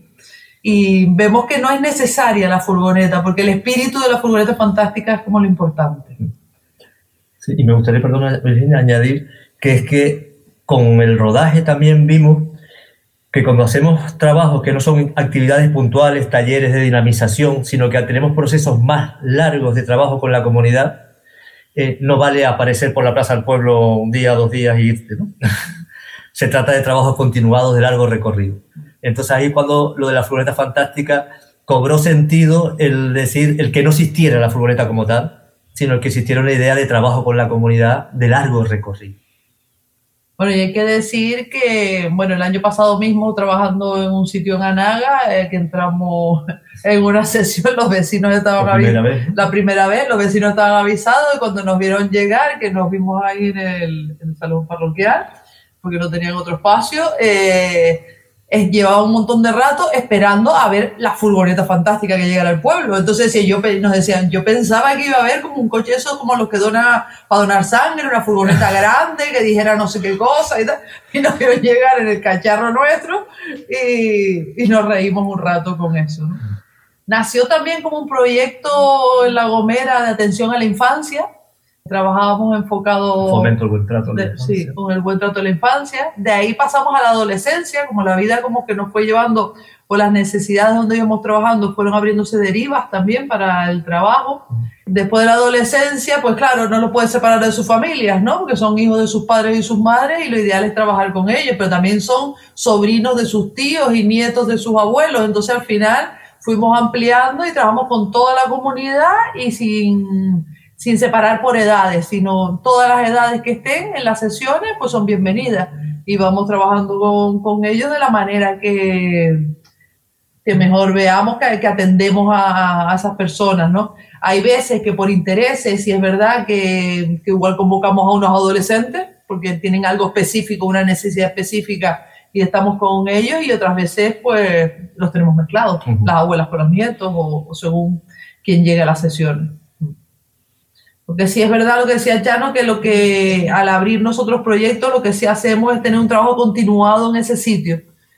Y vemos que no es necesaria la furgoneta, porque el espíritu de la furgoneta fantástica es como lo importante. Sí, y me gustaría, perdón, Virginia, añadir que es que con el rodaje también vimos que cuando hacemos trabajos que no son actividades puntuales, talleres de dinamización, sino que tenemos procesos más largos de trabajo con la comunidad, eh, no vale aparecer por la Plaza del Pueblo un día, dos días y irte, ¿no? Se trata de trabajos continuados de largo recorrido. Entonces ahí cuando lo de la furgoneta fantástica cobró sentido el decir, el que no existiera la furgoneta como tal, sino el que existiera una idea de trabajo con la comunidad de largo recorrido. Bueno, y hay que decir que, bueno, el año pasado mismo trabajando en un sitio en Anaga, eh, que entramos en una sesión, los vecinos estaban avisados. La primera vez, los vecinos estaban avisados y cuando nos vieron llegar, que nos vimos ahí en el, en el salón parroquial, porque no tenían otro espacio, eh, es, llevaba un montón de rato esperando a ver la furgoneta fantástica que llegara al pueblo. Entonces si yo, nos decían, yo pensaba que iba a haber como un coche eso como los que dona para donar sangre, una furgoneta grande que dijera no sé qué cosa y tal, y nos vieron llegar en el cacharro nuestro y, y nos reímos un rato con eso, ¿no? Nació también como un proyecto en La Gomera de atención a la infancia. Trabajábamos enfocado... Fomento el buen trato. De, sí, con el buen trato de la infancia. De ahí pasamos a la adolescencia, como la vida como que nos fue llevando, o las necesidades donde íbamos trabajando fueron abriéndose derivas también para el trabajo. Después de la adolescencia, pues claro, no los puedes separar de sus familias, ¿no? Porque son hijos de sus padres y sus madres y lo ideal es trabajar con ellos, pero también son sobrinos de sus tíos y nietos de sus abuelos. Entonces al final fuimos ampliando y trabajamos con toda la comunidad y sin... sin separar por edades, sino todas las edades que estén en las sesiones, pues son bienvenidas. Y vamos trabajando con, con ellos de la manera que, que mejor veamos que, que atendemos a, a esas personas, ¿no? Hay veces que por intereses, si es verdad que, que igual convocamos a unos adolescentes, porque tienen algo específico, una necesidad específica y estamos con ellos, y otras veces pues los tenemos mezclados, uh-huh. las abuelas con los nietos o, o según quien llegue a las sesiones. Porque sí es verdad lo que decía Chano, que lo que al abrir nosotros proyectos lo que sí hacemos es tener un trabajo continuado en ese sitio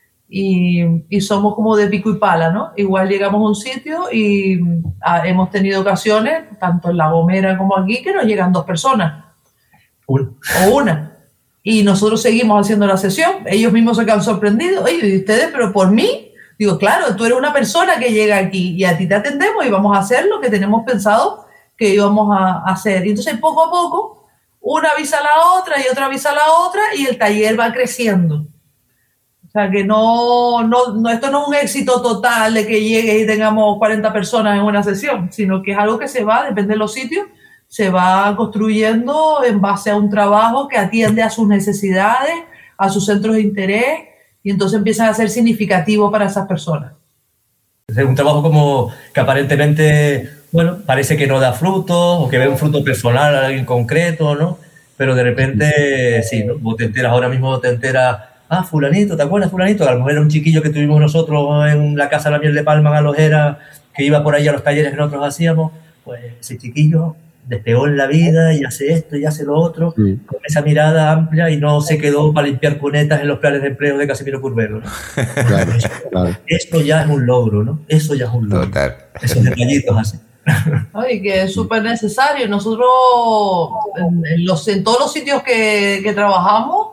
y, y somos como de pico y pala, ¿no? Igual llegamos a un sitio y a, hemos tenido ocasiones, tanto en La Gomera como aquí, que nos llegan dos personas una. o una. Y nosotros seguimos haciendo la sesión. Ellos mismos se quedan sorprendidos. Oye, ¿y ustedes? ¿Pero por mí? Digo, claro, tú eres una persona que llega aquí y a ti te atendemos y vamos a hacer lo que tenemos pensado que íbamos a hacer. Y entonces, poco a poco, una avisa a la otra y otra avisa a la otra y el taller va creciendo. O sea, que no, no, no, esto no es un éxito total de que llegue y tengamos cuarenta personas en una sesión, sino que es algo que se va, depende de los sitios, se va construyendo en base a un trabajo que atiende a sus necesidades, a sus centros de interés, y entonces empieza a ser significativo para esas personas. Es un trabajo como que aparentemente, bueno, parece que no da frutos o que ve un fruto personal a alguien concreto, ¿no? Pero de repente, sí, ¿no? Vos te enteras, ahora mismo te enteras, ah, fulanito, ¿te acuerdas fulanito? A lo mejor era un chiquillo que tuvimos nosotros en la Casa de la Miel de Palma, en Alojera, que iba por ahí a los talleres que nosotros hacíamos. Pues ese chiquillo despegó en la vida y hace esto y hace lo otro, sí. Con esa mirada amplia, y no se quedó para limpiar cunetas en los planes de empleo de Casimiro Curvelo, ¿no? Claro, claro. Esto ya es un logro, ¿no? Eso ya es un logro. Total. Esos detallitos así. Ay, que es súper necesario. Nosotros, en, en, los, en todos los sitios que, que trabajamos,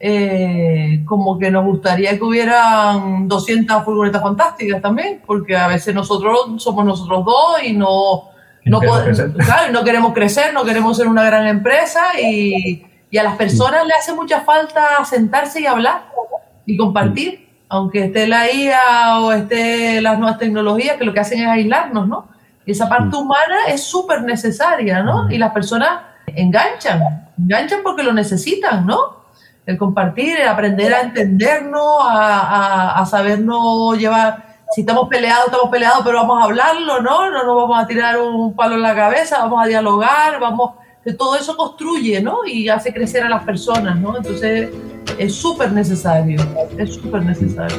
eh, como que nos gustaría que hubieran doscientas furgonetas fantásticas también, porque a veces nosotros somos nosotros dos y no... No, no, podemos, claro, no queremos crecer, no queremos ser una gran empresa, y, y a las personas le hace mucha falta sentarse y hablar y compartir, aunque esté la I A o esté las nuevas tecnologías, que lo que hacen es aislarnos, ¿no? Y esa parte humana es súper necesaria, ¿no? Y las personas enganchan, enganchan porque lo necesitan, ¿no? El compartir, el aprender a entendernos, a, a, a sabernos llevar. Si estamos peleados, estamos peleados, pero vamos a hablarlo, ¿no? No nos vamos a tirar un palo en la cabeza, vamos a dialogar, vamos... Todo eso construye, ¿no? Y hace crecer a las personas, ¿no? Entonces, es súper necesario, es súper necesario.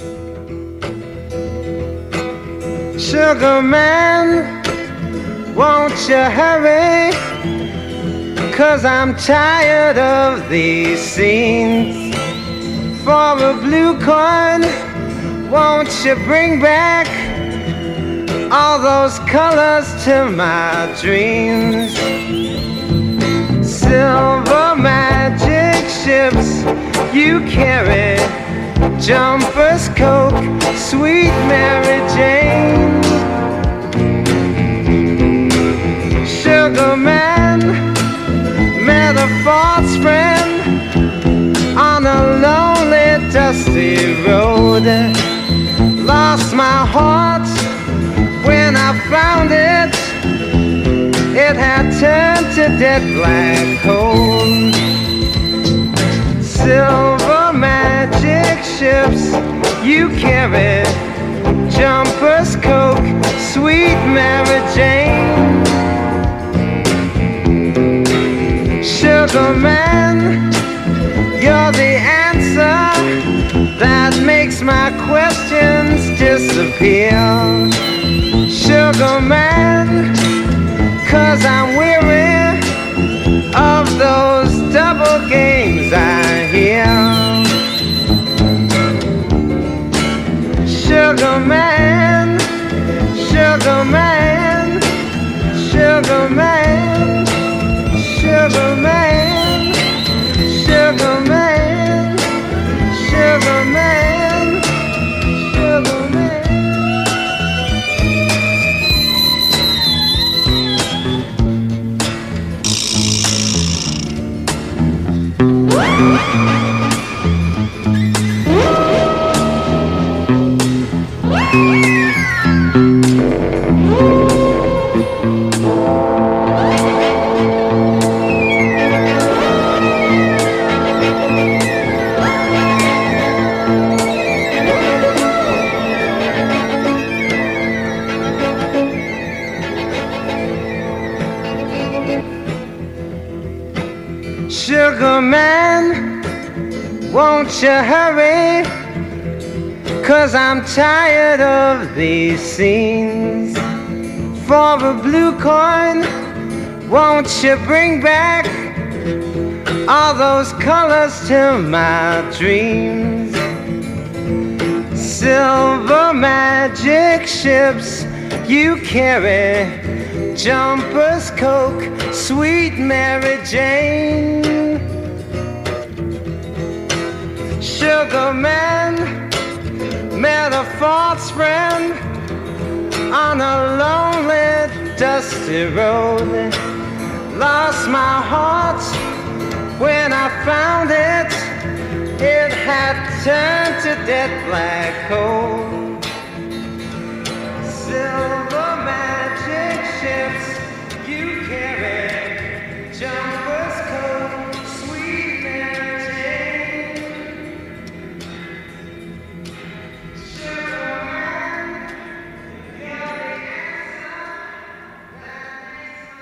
Sugar man, won't you hurry? 'Cause I'm tired of these scenes. For a blue coin, won't you bring back all those colors to my dreams? Silver magic ships you carry, jumpers, Coke, sweet Mary Jane. Sugar man met a false friend on a lonely, dusty road. Lost my heart when I found it. It had turned to dead black coal. Silver magic ships you carry, jumpers, Coke, sweet Mary Jane. Sugar man, you're the answer that makes my questions disappear. Sugar man, 'cause I'm weary of those double games I hear. Sugar man, sugar man, sugar man, sugar man, sugar man, sugar man, sugar man. Sugar man, won't you hurry? 'Cause I'm tired of these scenes. For a blue coin, won't you bring back all those colors to my dreams? Silver magic ships you carry, jumpers, Coke, sweet Mary Jane. Sugar man met a false friend on a lonely, dusty road. Lost my heart when I found it. It had turned to dead black coal. Silver magic ships you carry, jumpers, coat, sweet Mary Jane. Sugar man, you're the answer that makes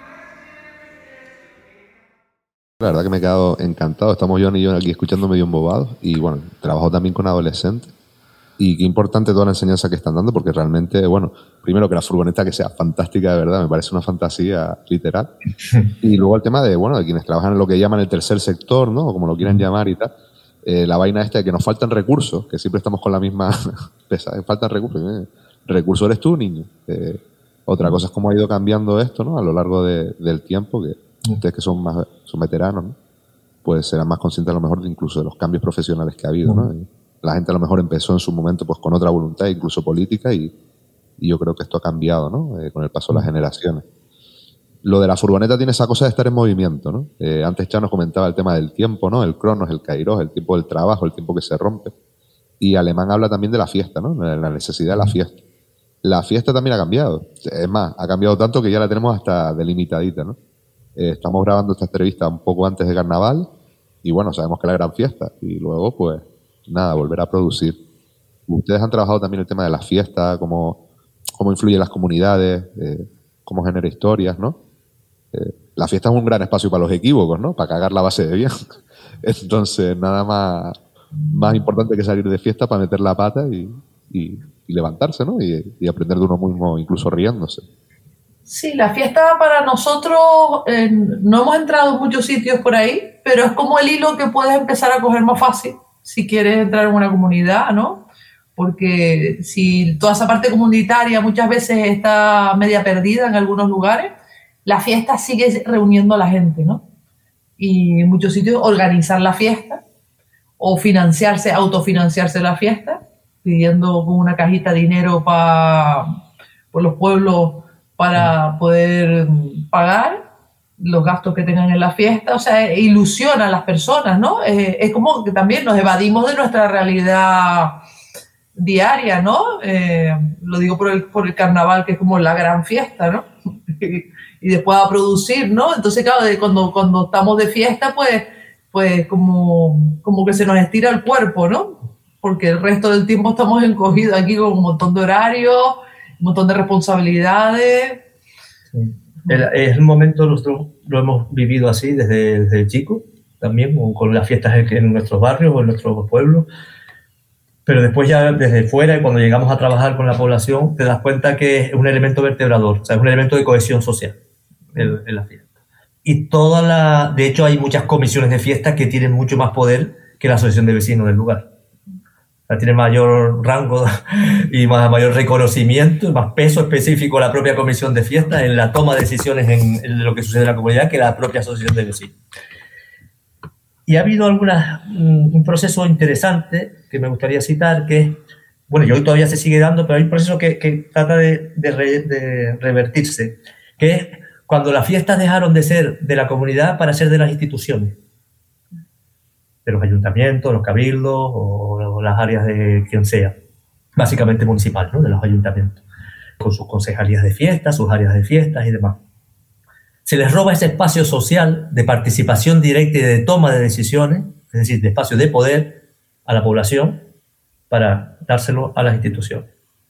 my La verdad que me he quedado encantado. Estamos John y yo aquí escuchando medio embobados. Y bueno, trabajo también con adolescentes. Y qué importante toda la enseñanza que están dando, porque realmente, bueno, primero que la furgoneta que sea fantástica de verdad, me parece una fantasía literal. Y luego el tema de, bueno, de quienes trabajan en lo que llaman el tercer sector, ¿no? O como lo quieran llamar y tal. Eh, la vaina esta de que nos faltan recursos, que siempre estamos con la misma pesada, faltan recursos. ¿eh? Recurso eres tú, niño. Eh, otra cosa es cómo ha ido cambiando esto, ¿no? A lo largo de, del tiempo, que ustedes que son más son veteranos, ¿no? Pues serán más conscientes a lo mejor de incluso de los cambios profesionales que ha habido, ¿no? Y la gente a lo mejor empezó en su momento pues con otra voluntad, incluso política, y, y yo creo que esto ha cambiado, ¿no? Eh, con el paso de las generaciones. Lo de la furgoneta tiene esa cosa de estar en movimiento, ¿no? Eh, antes ya nos comentaba el tema del tiempo, ¿no? El cronos, el kairos, el tiempo del trabajo, el tiempo que se rompe. Y Alemán habla también de la fiesta, ¿no? La necesidad de la fiesta. La fiesta también ha cambiado. Es más, ha cambiado tanto que ya la tenemos hasta delimitadita, ¿no? Eh, estamos grabando esta entrevista un poco antes de Carnaval y bueno, sabemos que es la gran fiesta. Y luego, pues, nada, volver a producir. Ustedes han trabajado también el tema de la fiesta, cómo, cómo influye en las comunidades, eh, cómo genera historias, ¿no? Eh, la fiesta es un gran espacio para los equívocos, ¿no? Para cagar la base de bien. Entonces, nada más, más importante que salir de fiesta para meter la pata y, y, y levantarse, ¿no? Y, y aprender de uno mismo, incluso riéndose. Sí, la fiesta para nosotros, eh, no hemos entrado en muchos sitios por ahí, pero es como el hilo que puedes empezar a coger más fácil si quieres entrar en una comunidad, ¿no? Porque si toda esa parte comunitaria muchas veces está media perdida en algunos lugares, la fiesta sigue reuniendo a la gente, ¿no? Y en muchos sitios organizar la fiesta o financiarse, autofinanciarse la fiesta, pidiendo con una cajita de dinero para por los pueblos para poder pagar los gastos que tengan en la fiesta. O sea, ilusiona a las personas, ¿no? Eh, es como que también nos evadimos de nuestra realidad diaria, ¿no? Eh, lo digo por el, por el carnaval, que es como la gran fiesta, ¿no? Y después a producir, ¿no? Entonces, claro, de cuando, cuando estamos de fiesta, pues, pues como, como que se nos estira el cuerpo, ¿no? Porque el resto del tiempo estamos encogidos aquí con un montón de horarios, un montón de responsabilidades. Sí. El, es el momento, nosotros lo hemos vivido así desde, desde chico, también con, con las fiestas en, en nuestros barrios o en nuestros pueblos. Pero después ya desde fuera, cuando llegamos a trabajar con la población, te das cuenta que es un elemento vertebrador, o sea, es un elemento de cohesión social en, en la fiesta. Y toda la, de hecho hay muchas comisiones de fiestas que tienen mucho más poder que la asociación de vecinos del lugar. O sea, tiene mayor rango y más, mayor reconocimiento, más peso específico la propia comisión de fiestas en la toma de decisiones en, en lo que sucede en la comunidad que la propia asociación de vecinos. Y ha habido algunas, un proceso interesante que me gustaría citar, que es, bueno, y hoy todavía se sigue dando, pero hay un proceso que, que trata de, de, re, de revertirse, que es cuando las fiestas dejaron de ser de la comunidad para ser de las instituciones, de los ayuntamientos, los cabildos o, o las áreas de quien sea, básicamente municipal, ¿no? De los ayuntamientos, con sus concejalías de fiestas, sus áreas de fiestas y demás. Se les roba ese espacio social de participación directa y de toma de decisiones, es decir, de espacio de poder a la población para dárselo a las instituciones.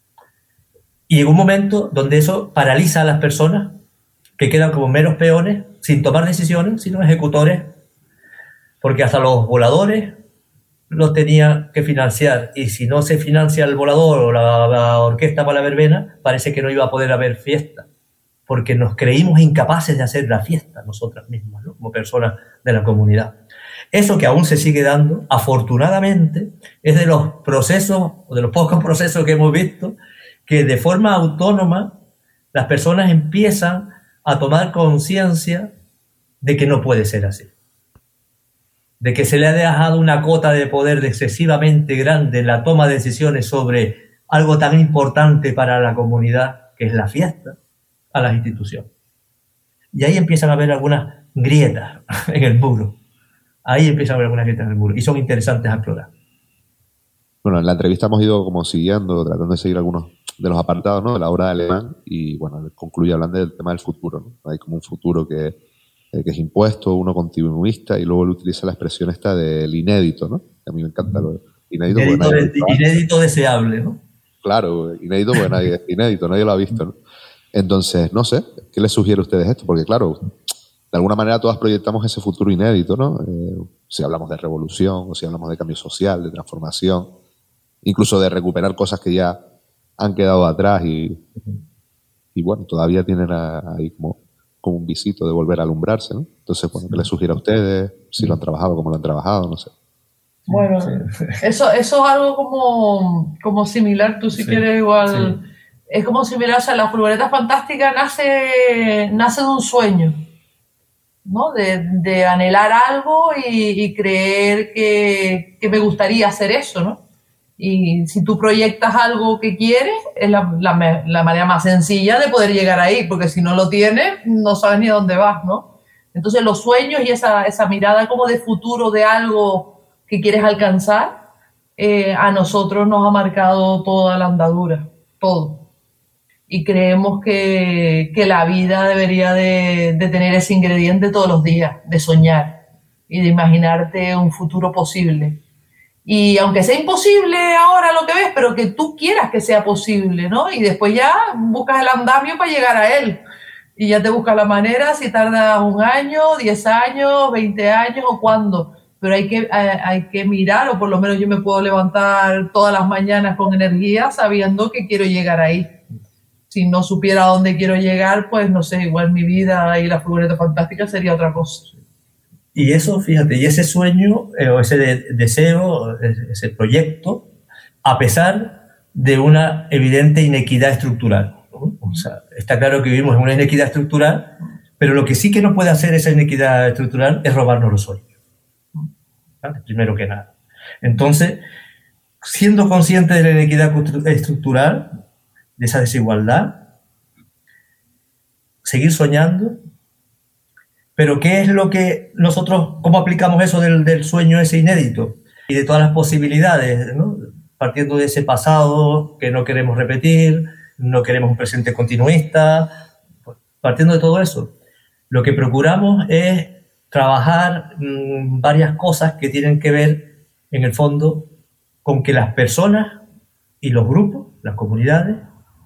Y llega un momento donde eso paraliza a las personas que quedan como meros peones sin tomar decisiones, sino ejecutores, porque hasta los voladores lo tenía que financiar, y si no se financia el volador o la, la orquesta para la verbena, parece que no iba a poder haber fiesta, porque nos creímos incapaces de hacer la fiesta nosotras mismas, ¿no? Como personas de la comunidad. Eso que aún se sigue dando, afortunadamente, es de los procesos, o de los pocos procesos que hemos visto, que de forma autónoma las personas empiezan a tomar conciencia de que no puede ser así. De que se le ha dejado una cota de poder excesivamente grande en la toma de decisiones sobre algo tan importante para la comunidad, que es la fiesta, a las instituciones. Y ahí empiezan a haber algunas grietas en el muro. Ahí empiezan a haber algunas grietas en el muro. Y son interesantes a explorar. Bueno, en la entrevista hemos ido como siguiendo, tratando de seguir algunos de los apartados, ¿no?, de la obra de Alemán, y bueno, concluye hablando del tema del futuro, ¿no? Hay como un futuro que, eh, que es impuesto, uno continuista, y luego él utiliza la expresión esta del inédito, ¿no? Que a mí me encanta lo inédito. Inédito, porque de, inédito deseable, ¿no? Claro, inédito porque nadie, inédito, nadie lo ha visto, ¿no? Entonces, no sé, ¿qué les sugiere a ustedes esto? Porque claro, de alguna manera todas proyectamos ese futuro inédito, ¿no? Eh, si hablamos de revolución, o si hablamos de cambio social, de transformación, incluso de recuperar cosas que ya han quedado atrás y, y bueno, todavía tienen a, ahí como, como un visito de volver a alumbrarse, ¿no? Entonces, bueno, ¿qué les sugiere a ustedes? Si lo han trabajado, cómo lo han trabajado, no sé. Bueno, eso, eso es algo como, como similar, tú si Sí, quieres igual, sí. Es como similar, o sea, la furgoneta fantástica nace, nace de un sueño, ¿no? De, de anhelar algo y, y creer que, que me gustaría hacer eso, ¿no? Y si tú proyectas algo que quieres, es la, la, la manera más sencilla de poder llegar ahí, porque si no lo tienes, no sabes ni a dónde vas, ¿no? Entonces los sueños y esa, esa mirada como de futuro de algo que quieres alcanzar, eh, a nosotros nos ha marcado toda la andadura, todo. Y creemos que, que la vida debería de, de tener ese ingrediente todos los días, de soñar y de imaginarte un futuro posible. Y aunque sea imposible ahora lo que ves, pero que tú quieras que sea posible, ¿no? Y después ya buscas el andamio para llegar a él. Y ya te buscas la manera, si tardas un año, diez años, veinte años o cuándo. Pero hay que, hay, hay que mirar, o por lo menos yo me puedo levantar todas las mañanas con energía sabiendo que quiero llegar ahí. Si no supiera a dónde quiero llegar, pues no sé, igual mi vida y la furgoneta fantástica sería otra cosa. Y eso, fíjate, y ese sueño, eh, o ese de, deseo, ese proyecto, a pesar de una evidente inequidad estructural, ¿no? O sea, está claro que vivimos en una inequidad estructural, pero lo que sí que no puede hacer esa inequidad estructural es robarnos los sueños, ¿vale? Primero que nada. Entonces, siendo consciente de la inequidad estructural, de esa desigualdad, seguir soñando. Pero ¿qué es lo que nosotros, cómo aplicamos eso del, del sueño ese inédito y de todas las posibilidades, ¿no? Partiendo de ese pasado que no queremos repetir, no queremos un presente continuista, partiendo de todo eso, lo que procuramos es trabajar mmm, varias cosas que tienen que ver, en el fondo, con que las personas y los grupos, las comunidades,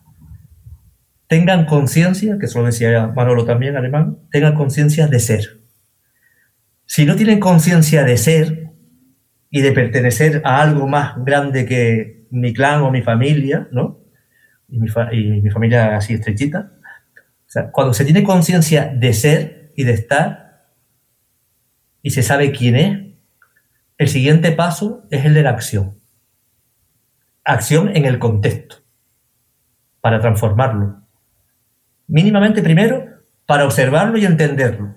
tengan conciencia, que eso lo decía Manolo también, Alemán, tengan conciencia de ser. Si no tienen conciencia de ser y de pertenecer a algo más grande que mi clan o mi familia, ¿no? Y mi, fa y mi familia así estrechita. O sea, cuando se tiene conciencia de ser y de estar y se sabe quién es, el siguiente paso es el de la acción. Acción en el contexto, para transformarlo. Mínimamente primero para observarlo y entenderlo.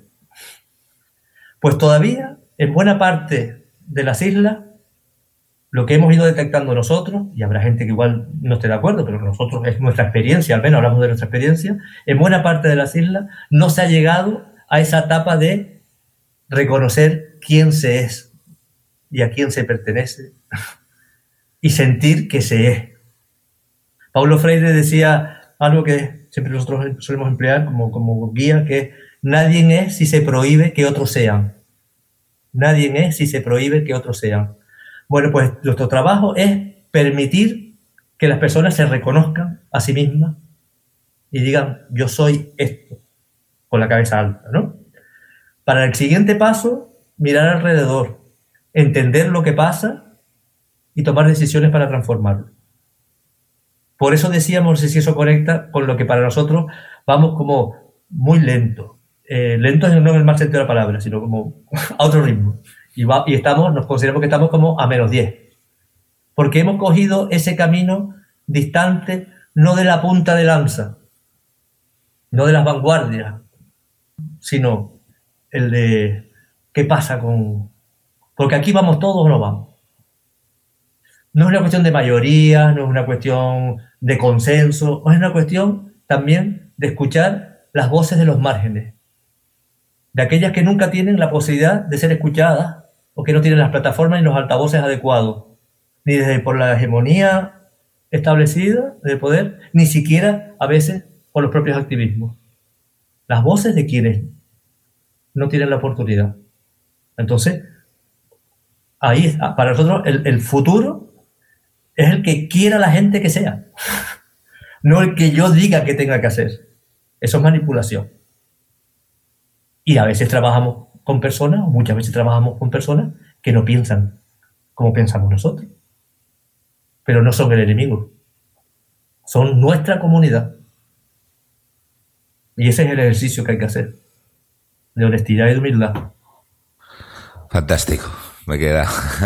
Pues todavía en buena parte de las islas lo que hemos ido detectando nosotros, y habrá gente que igual no esté de acuerdo, pero nosotros es nuestra experiencia, al menos hablamos de nuestra experiencia, en buena parte de las islas no se ha llegado a esa etapa de reconocer quién se es y a quién se pertenece y sentir que se es. Paulo Freire decía algo que siempre nosotros solemos emplear como, como guía, que nadie es si se prohíbe que otros sean. Nadie es si se prohíbe que otros sean. Bueno, pues nuestro trabajo es permitir que las personas se reconozcan a sí mismas y digan, yo soy esto, con la cabeza alta, ¿no? Para el siguiente paso, mirar alrededor, entender lo que pasa y tomar decisiones para transformarlo. Por eso decíamos, no sé si eso conecta con lo que para nosotros vamos como muy lento. Eh, lento no en el mal sentido de la palabra, sino como a otro ritmo. Y, va, y estamos, nos consideramos que estamos como a menos diez. Porque hemos cogido ese camino distante, no de la punta de lanza, no de las vanguardias, sino el de qué pasa con... Porque aquí vamos todos o no vamos. No es una cuestión de mayoría, no es una cuestión de consenso, es una cuestión también de escuchar las voces de los márgenes, de aquellas que nunca tienen la posibilidad de ser escuchadas o que no tienen las plataformas y los altavoces adecuados, ni desde por la hegemonía establecida de poder, ni siquiera a veces por los propios activismos. Las voces de quienes no tienen la oportunidad. Entonces, ahí para nosotros el, el futuro es el que quiera la gente que sea, no el que yo diga que tenga que hacer. Eso es manipulación. Y a veces trabajamos con personas, o muchas veces trabajamos con personas que no piensan como pensamos nosotros. Pero no son el enemigo. Son nuestra comunidad. Y ese es el ejercicio que hay que hacer. De honestidad y de humildad. Fantástico. Me queda.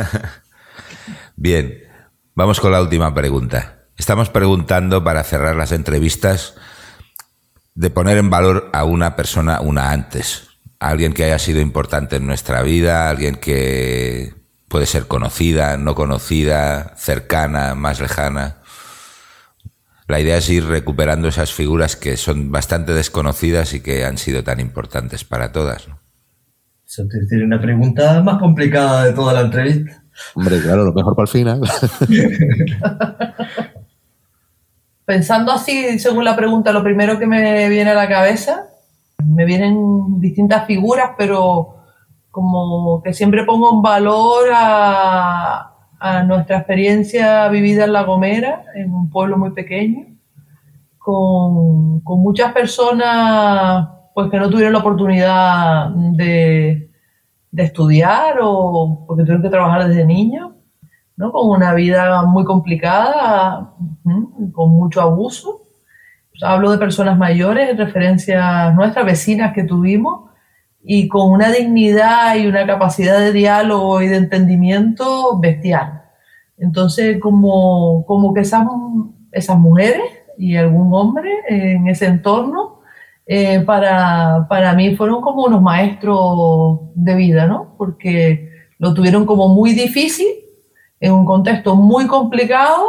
Bien. Vamos con la última pregunta. Estamos preguntando, para cerrar las entrevistas, de poner en valor a una persona una antes. A alguien que haya sido importante en nuestra vida, alguien que puede ser conocida, no conocida, cercana, más lejana. La idea es ir recuperando esas figuras que son bastante desconocidas y que han sido tan importantes para todas, ¿no? Eso tiene una pregunta más complicada de toda la entrevista. Hombre, claro, lo mejor para el final. Pensando así, según la pregunta, lo primero que me viene a la cabeza, me vienen distintas figuras, pero como que siempre pongo en valor a, a nuestra experiencia vivida en La Gomera, en un pueblo muy pequeño, con, con muchas personas pues que no tuvieron la oportunidad de, de estudiar o porque tuvieron que trabajar desde niños, ¿no? Con una vida muy complicada, con mucho abuso. O sea, hablo de personas mayores, referencias nuestras, vecinas que tuvimos, y con una dignidad y una capacidad de diálogo y de entendimiento bestial. Entonces, como, como que esas, esas mujeres y algún hombre en ese entorno, eh, para, para mí fueron como unos maestros de vida, ¿no? Porque lo tuvieron como muy difícil, en un contexto muy complicado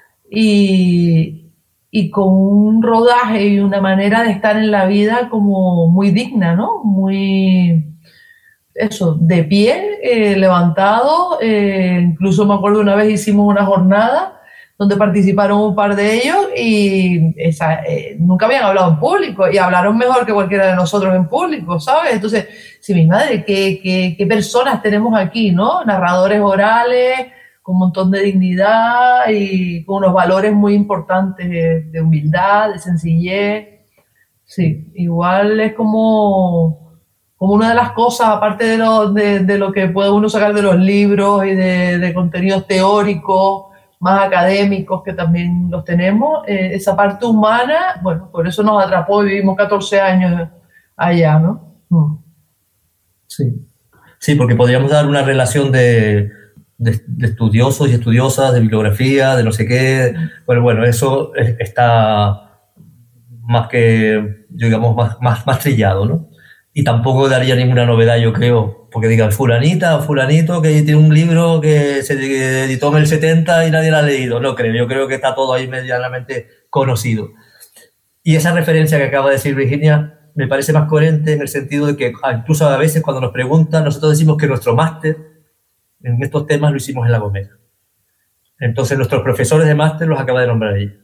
y, y con un rodaje y una manera de estar en la vida como muy digna, ¿no? Muy, eso, de pie, eh, levantado. Eh, incluso me acuerdo una vez hicimos una jornada donde participaron un par de ellos y esa, eh, nunca habían hablado en público y hablaron mejor que cualquiera de nosotros en público, ¿sabes? Entonces, sí, mi madre, ¿qué, qué, qué personas tenemos aquí, ¿no? Narradores orales, con un montón de dignidad y con unos valores muy importantes de, de humildad, de sencillez. Sí, igual es como, como una de las cosas, aparte de lo, de, de lo que puede uno sacar de los libros y de, de contenidos teóricos, más académicos, que también los tenemos, eh, esa parte humana, bueno, por eso nos atrapó y vivimos catorce años allá, ¿no? Mm. Sí. Sí, porque podríamos dar una relación de, de, de estudiosos y estudiosas, de bibliografía, de no sé qué. Bueno, bueno, eso es, está más que, digamos, más, más, más trillado, ¿no? Y tampoco daría ninguna novedad, yo creo, porque digan fulanita o fulanito que tiene un libro que se editó en el setenta y nadie lo ha leído. No creo, yo creo que está todo ahí medianamente conocido. Y esa referencia que acaba de decir Virginia me parece más coherente en el sentido de que incluso a veces cuando nos preguntan, nosotros decimos que nuestro máster en estos temas lo hicimos en La Gomera. Entonces nuestros profesores de máster los acaba de nombrar ella.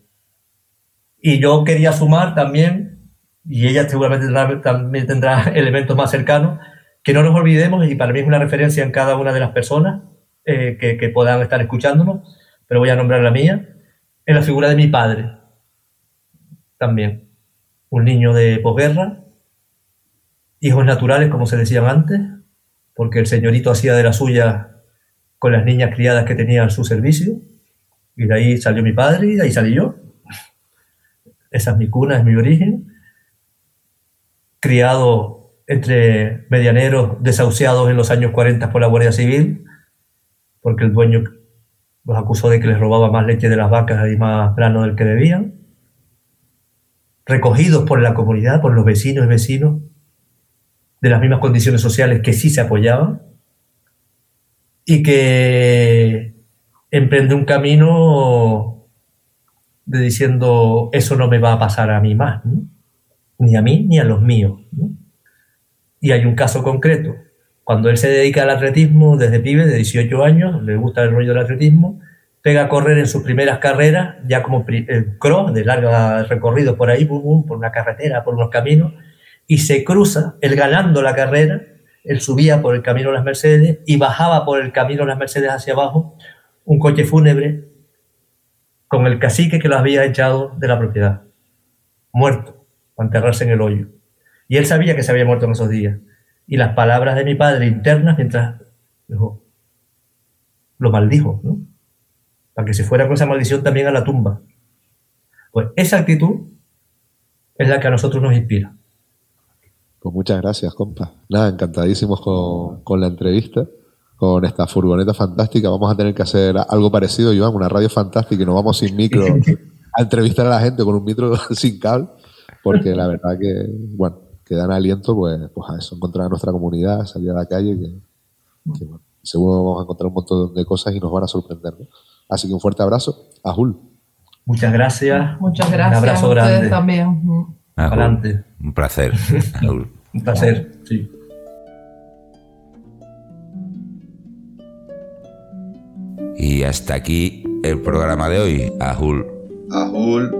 Y yo quería sumar también, y ella seguramente tendrá, también tendrá elementos más cercanos, que no nos olvidemos, y para mí es una referencia en cada una de las personas eh, que, que puedan estar escuchándonos, pero voy a nombrar la mía, en la figura de mi padre también. Un niño de posguerra, hijos naturales, como se decían antes, porque el señorito hacía de la suya con las niñas criadas que tenía a su servicio, y de ahí salió mi padre y de ahí salí yo. Esa es mi cuna, es mi origen. Criado entre medianeros desahuciados en los años cuarenta por la Guardia Civil, porque el dueño los acusó de que les robaba más leche de las vacas y más grano del que debían. Recogidos por la comunidad, por los vecinos y vecinos de las mismas condiciones sociales que sí se apoyaban, y que emprende un camino de diciendo, eso no me va a pasar a mí más, ¿no? Ni a mí ni a los míos, ¿no? Y hay un caso concreto. Cuando él se dedica al atletismo desde pibe, de dieciocho años, le gusta el rollo del atletismo, pega a correr en sus primeras carreras, ya como el cross, de largo recorrido por ahí, bum, bum, por una carretera, por unos caminos, y se cruza, él ganando la carrera, él subía por el camino de las Mercedes y bajaba por el camino de las Mercedes hacia abajo un coche fúnebre con el cacique que lo había echado de la propiedad, muerto, para enterrarse en el hoyo. Y él sabía que se había muerto en esos días. Y las palabras de mi padre internas, mientras dijo, lo maldijo, ¿no? Para que se fuera con esa maldición también a la tumba. Pues esa actitud es la que a nosotros nos inspira. Pues muchas gracias, compa. Nada, encantadísimos con, con la entrevista, con esta furgoneta fantástica. Vamos a tener que hacer algo parecido, Joan, una radio fantástica y nos vamos sin micro a entrevistar a la gente con un micro sin cable, porque la verdad que, bueno, que dan aliento pues, pues a eso, encontrar a nuestra comunidad, salir a la calle, que, que bueno, seguro vamos a encontrar un montón de cosas y nos van a sorprender, ¿no? Así que un fuerte abrazo. Ajul. Muchas gracias. Muchas gracias. Un abrazo a ustedes grande. también. Adelante. Un placer. Un placer, sí. Y hasta aquí el programa de hoy. Ajul. Ajul.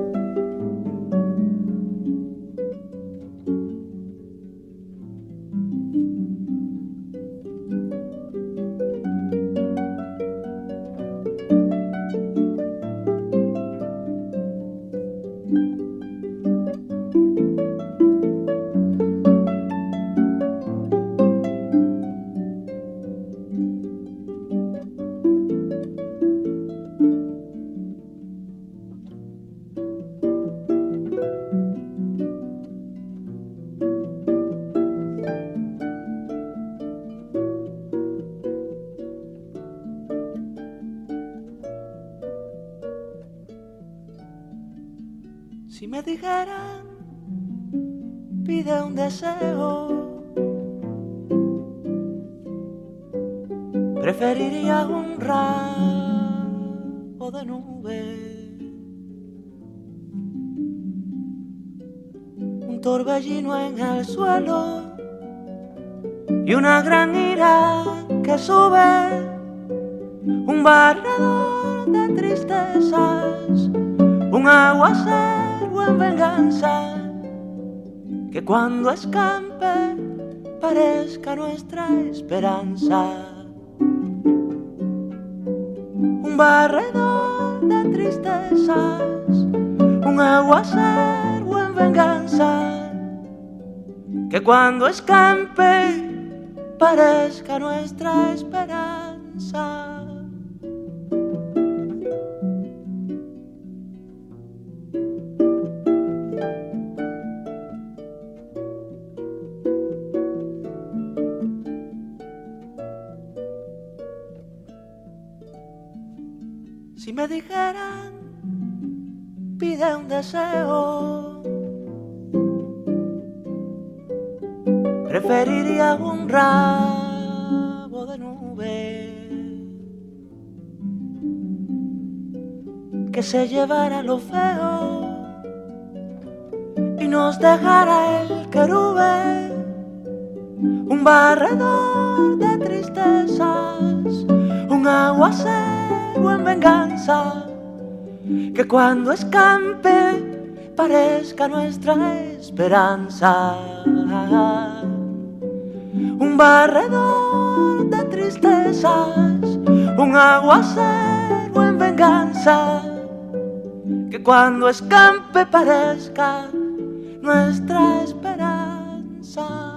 Si me dijeran, pide un deseo, preferiría un ramo de nube, un torbellino en el suelo y una gran ira que sube, un barredor de tristezas, un aguacero en venganza, que cuando escampe parezca nuestra esperanza. Un barredor de tristezas, un aguacero en venganza, que cuando escampe parezca nuestra esperanza. Si me dijeran, pide un deseo, preferiría un ramo de nube que se llevara lo feo y nos dejara el querube, un barredor de tristezas, un aguacero en venganza, que cuando escampe parezca nuestra esperanza. Un barredor de tristezas, un aguacero en venganza, que cuando escampe parezca nuestra esperanza.